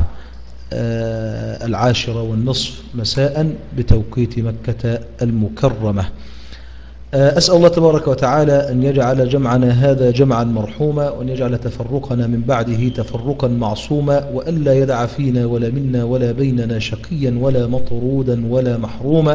10:30 مساء بتوقيت مكة المكرمة. أسأل الله تبارك وتعالى أن يجعل جمعنا هذا جمعا مرحوما، وأن يجعل تفرقنا من بعده تفرقا معصوما، وألا يدع فينا ولا منا ولا بيننا شقيا ولا مطرودا ولا محروما.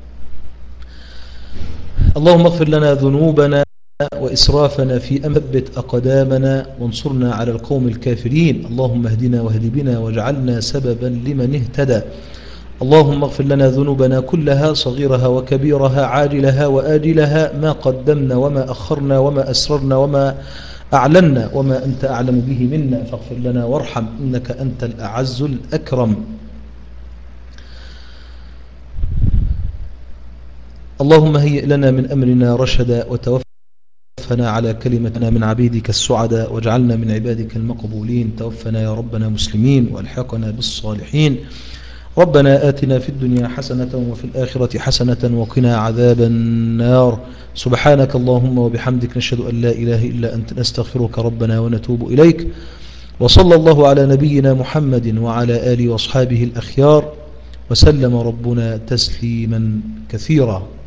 اللهم اغفر لنا ذنوبنا وإسرافنا في أمر، ثبت أقدامنا وانصرنا على القوم الكافرين. اللهم اهدنا واهد بنا واجعلنا سببا لمن اهتدى. اللهم اغفر لنا ذنوبنا كلها صغيرها وكبيرها عاجلها وآجلها، ما قدمنا وما أخرنا وما أسررنا وما أعلنا وما أنت أعلم به منا، فاغفر لنا وارحم إنك أنت الأعز الأكرم. اللهم هيئ لنا من أمرنا رشدا، وتوفنا على كلمتنا من عبيدك السعداء، واجعلنا من عبادك المقبولين. توفنا يا ربنا مسلمين وألحقنا بالصالحين. ربنا آتنا في الدنيا حسنة وفي الآخرة حسنة وقنا عذاب النار. سبحانك اللهم وبحمدك نشهد أن لا إله إلا أنت، نستغفرك ربنا ونتوب إليك. وصلى الله على نبينا محمد وعلى آله وأصحابه الأخيار، وسلم ربنا تسليما كثيرا.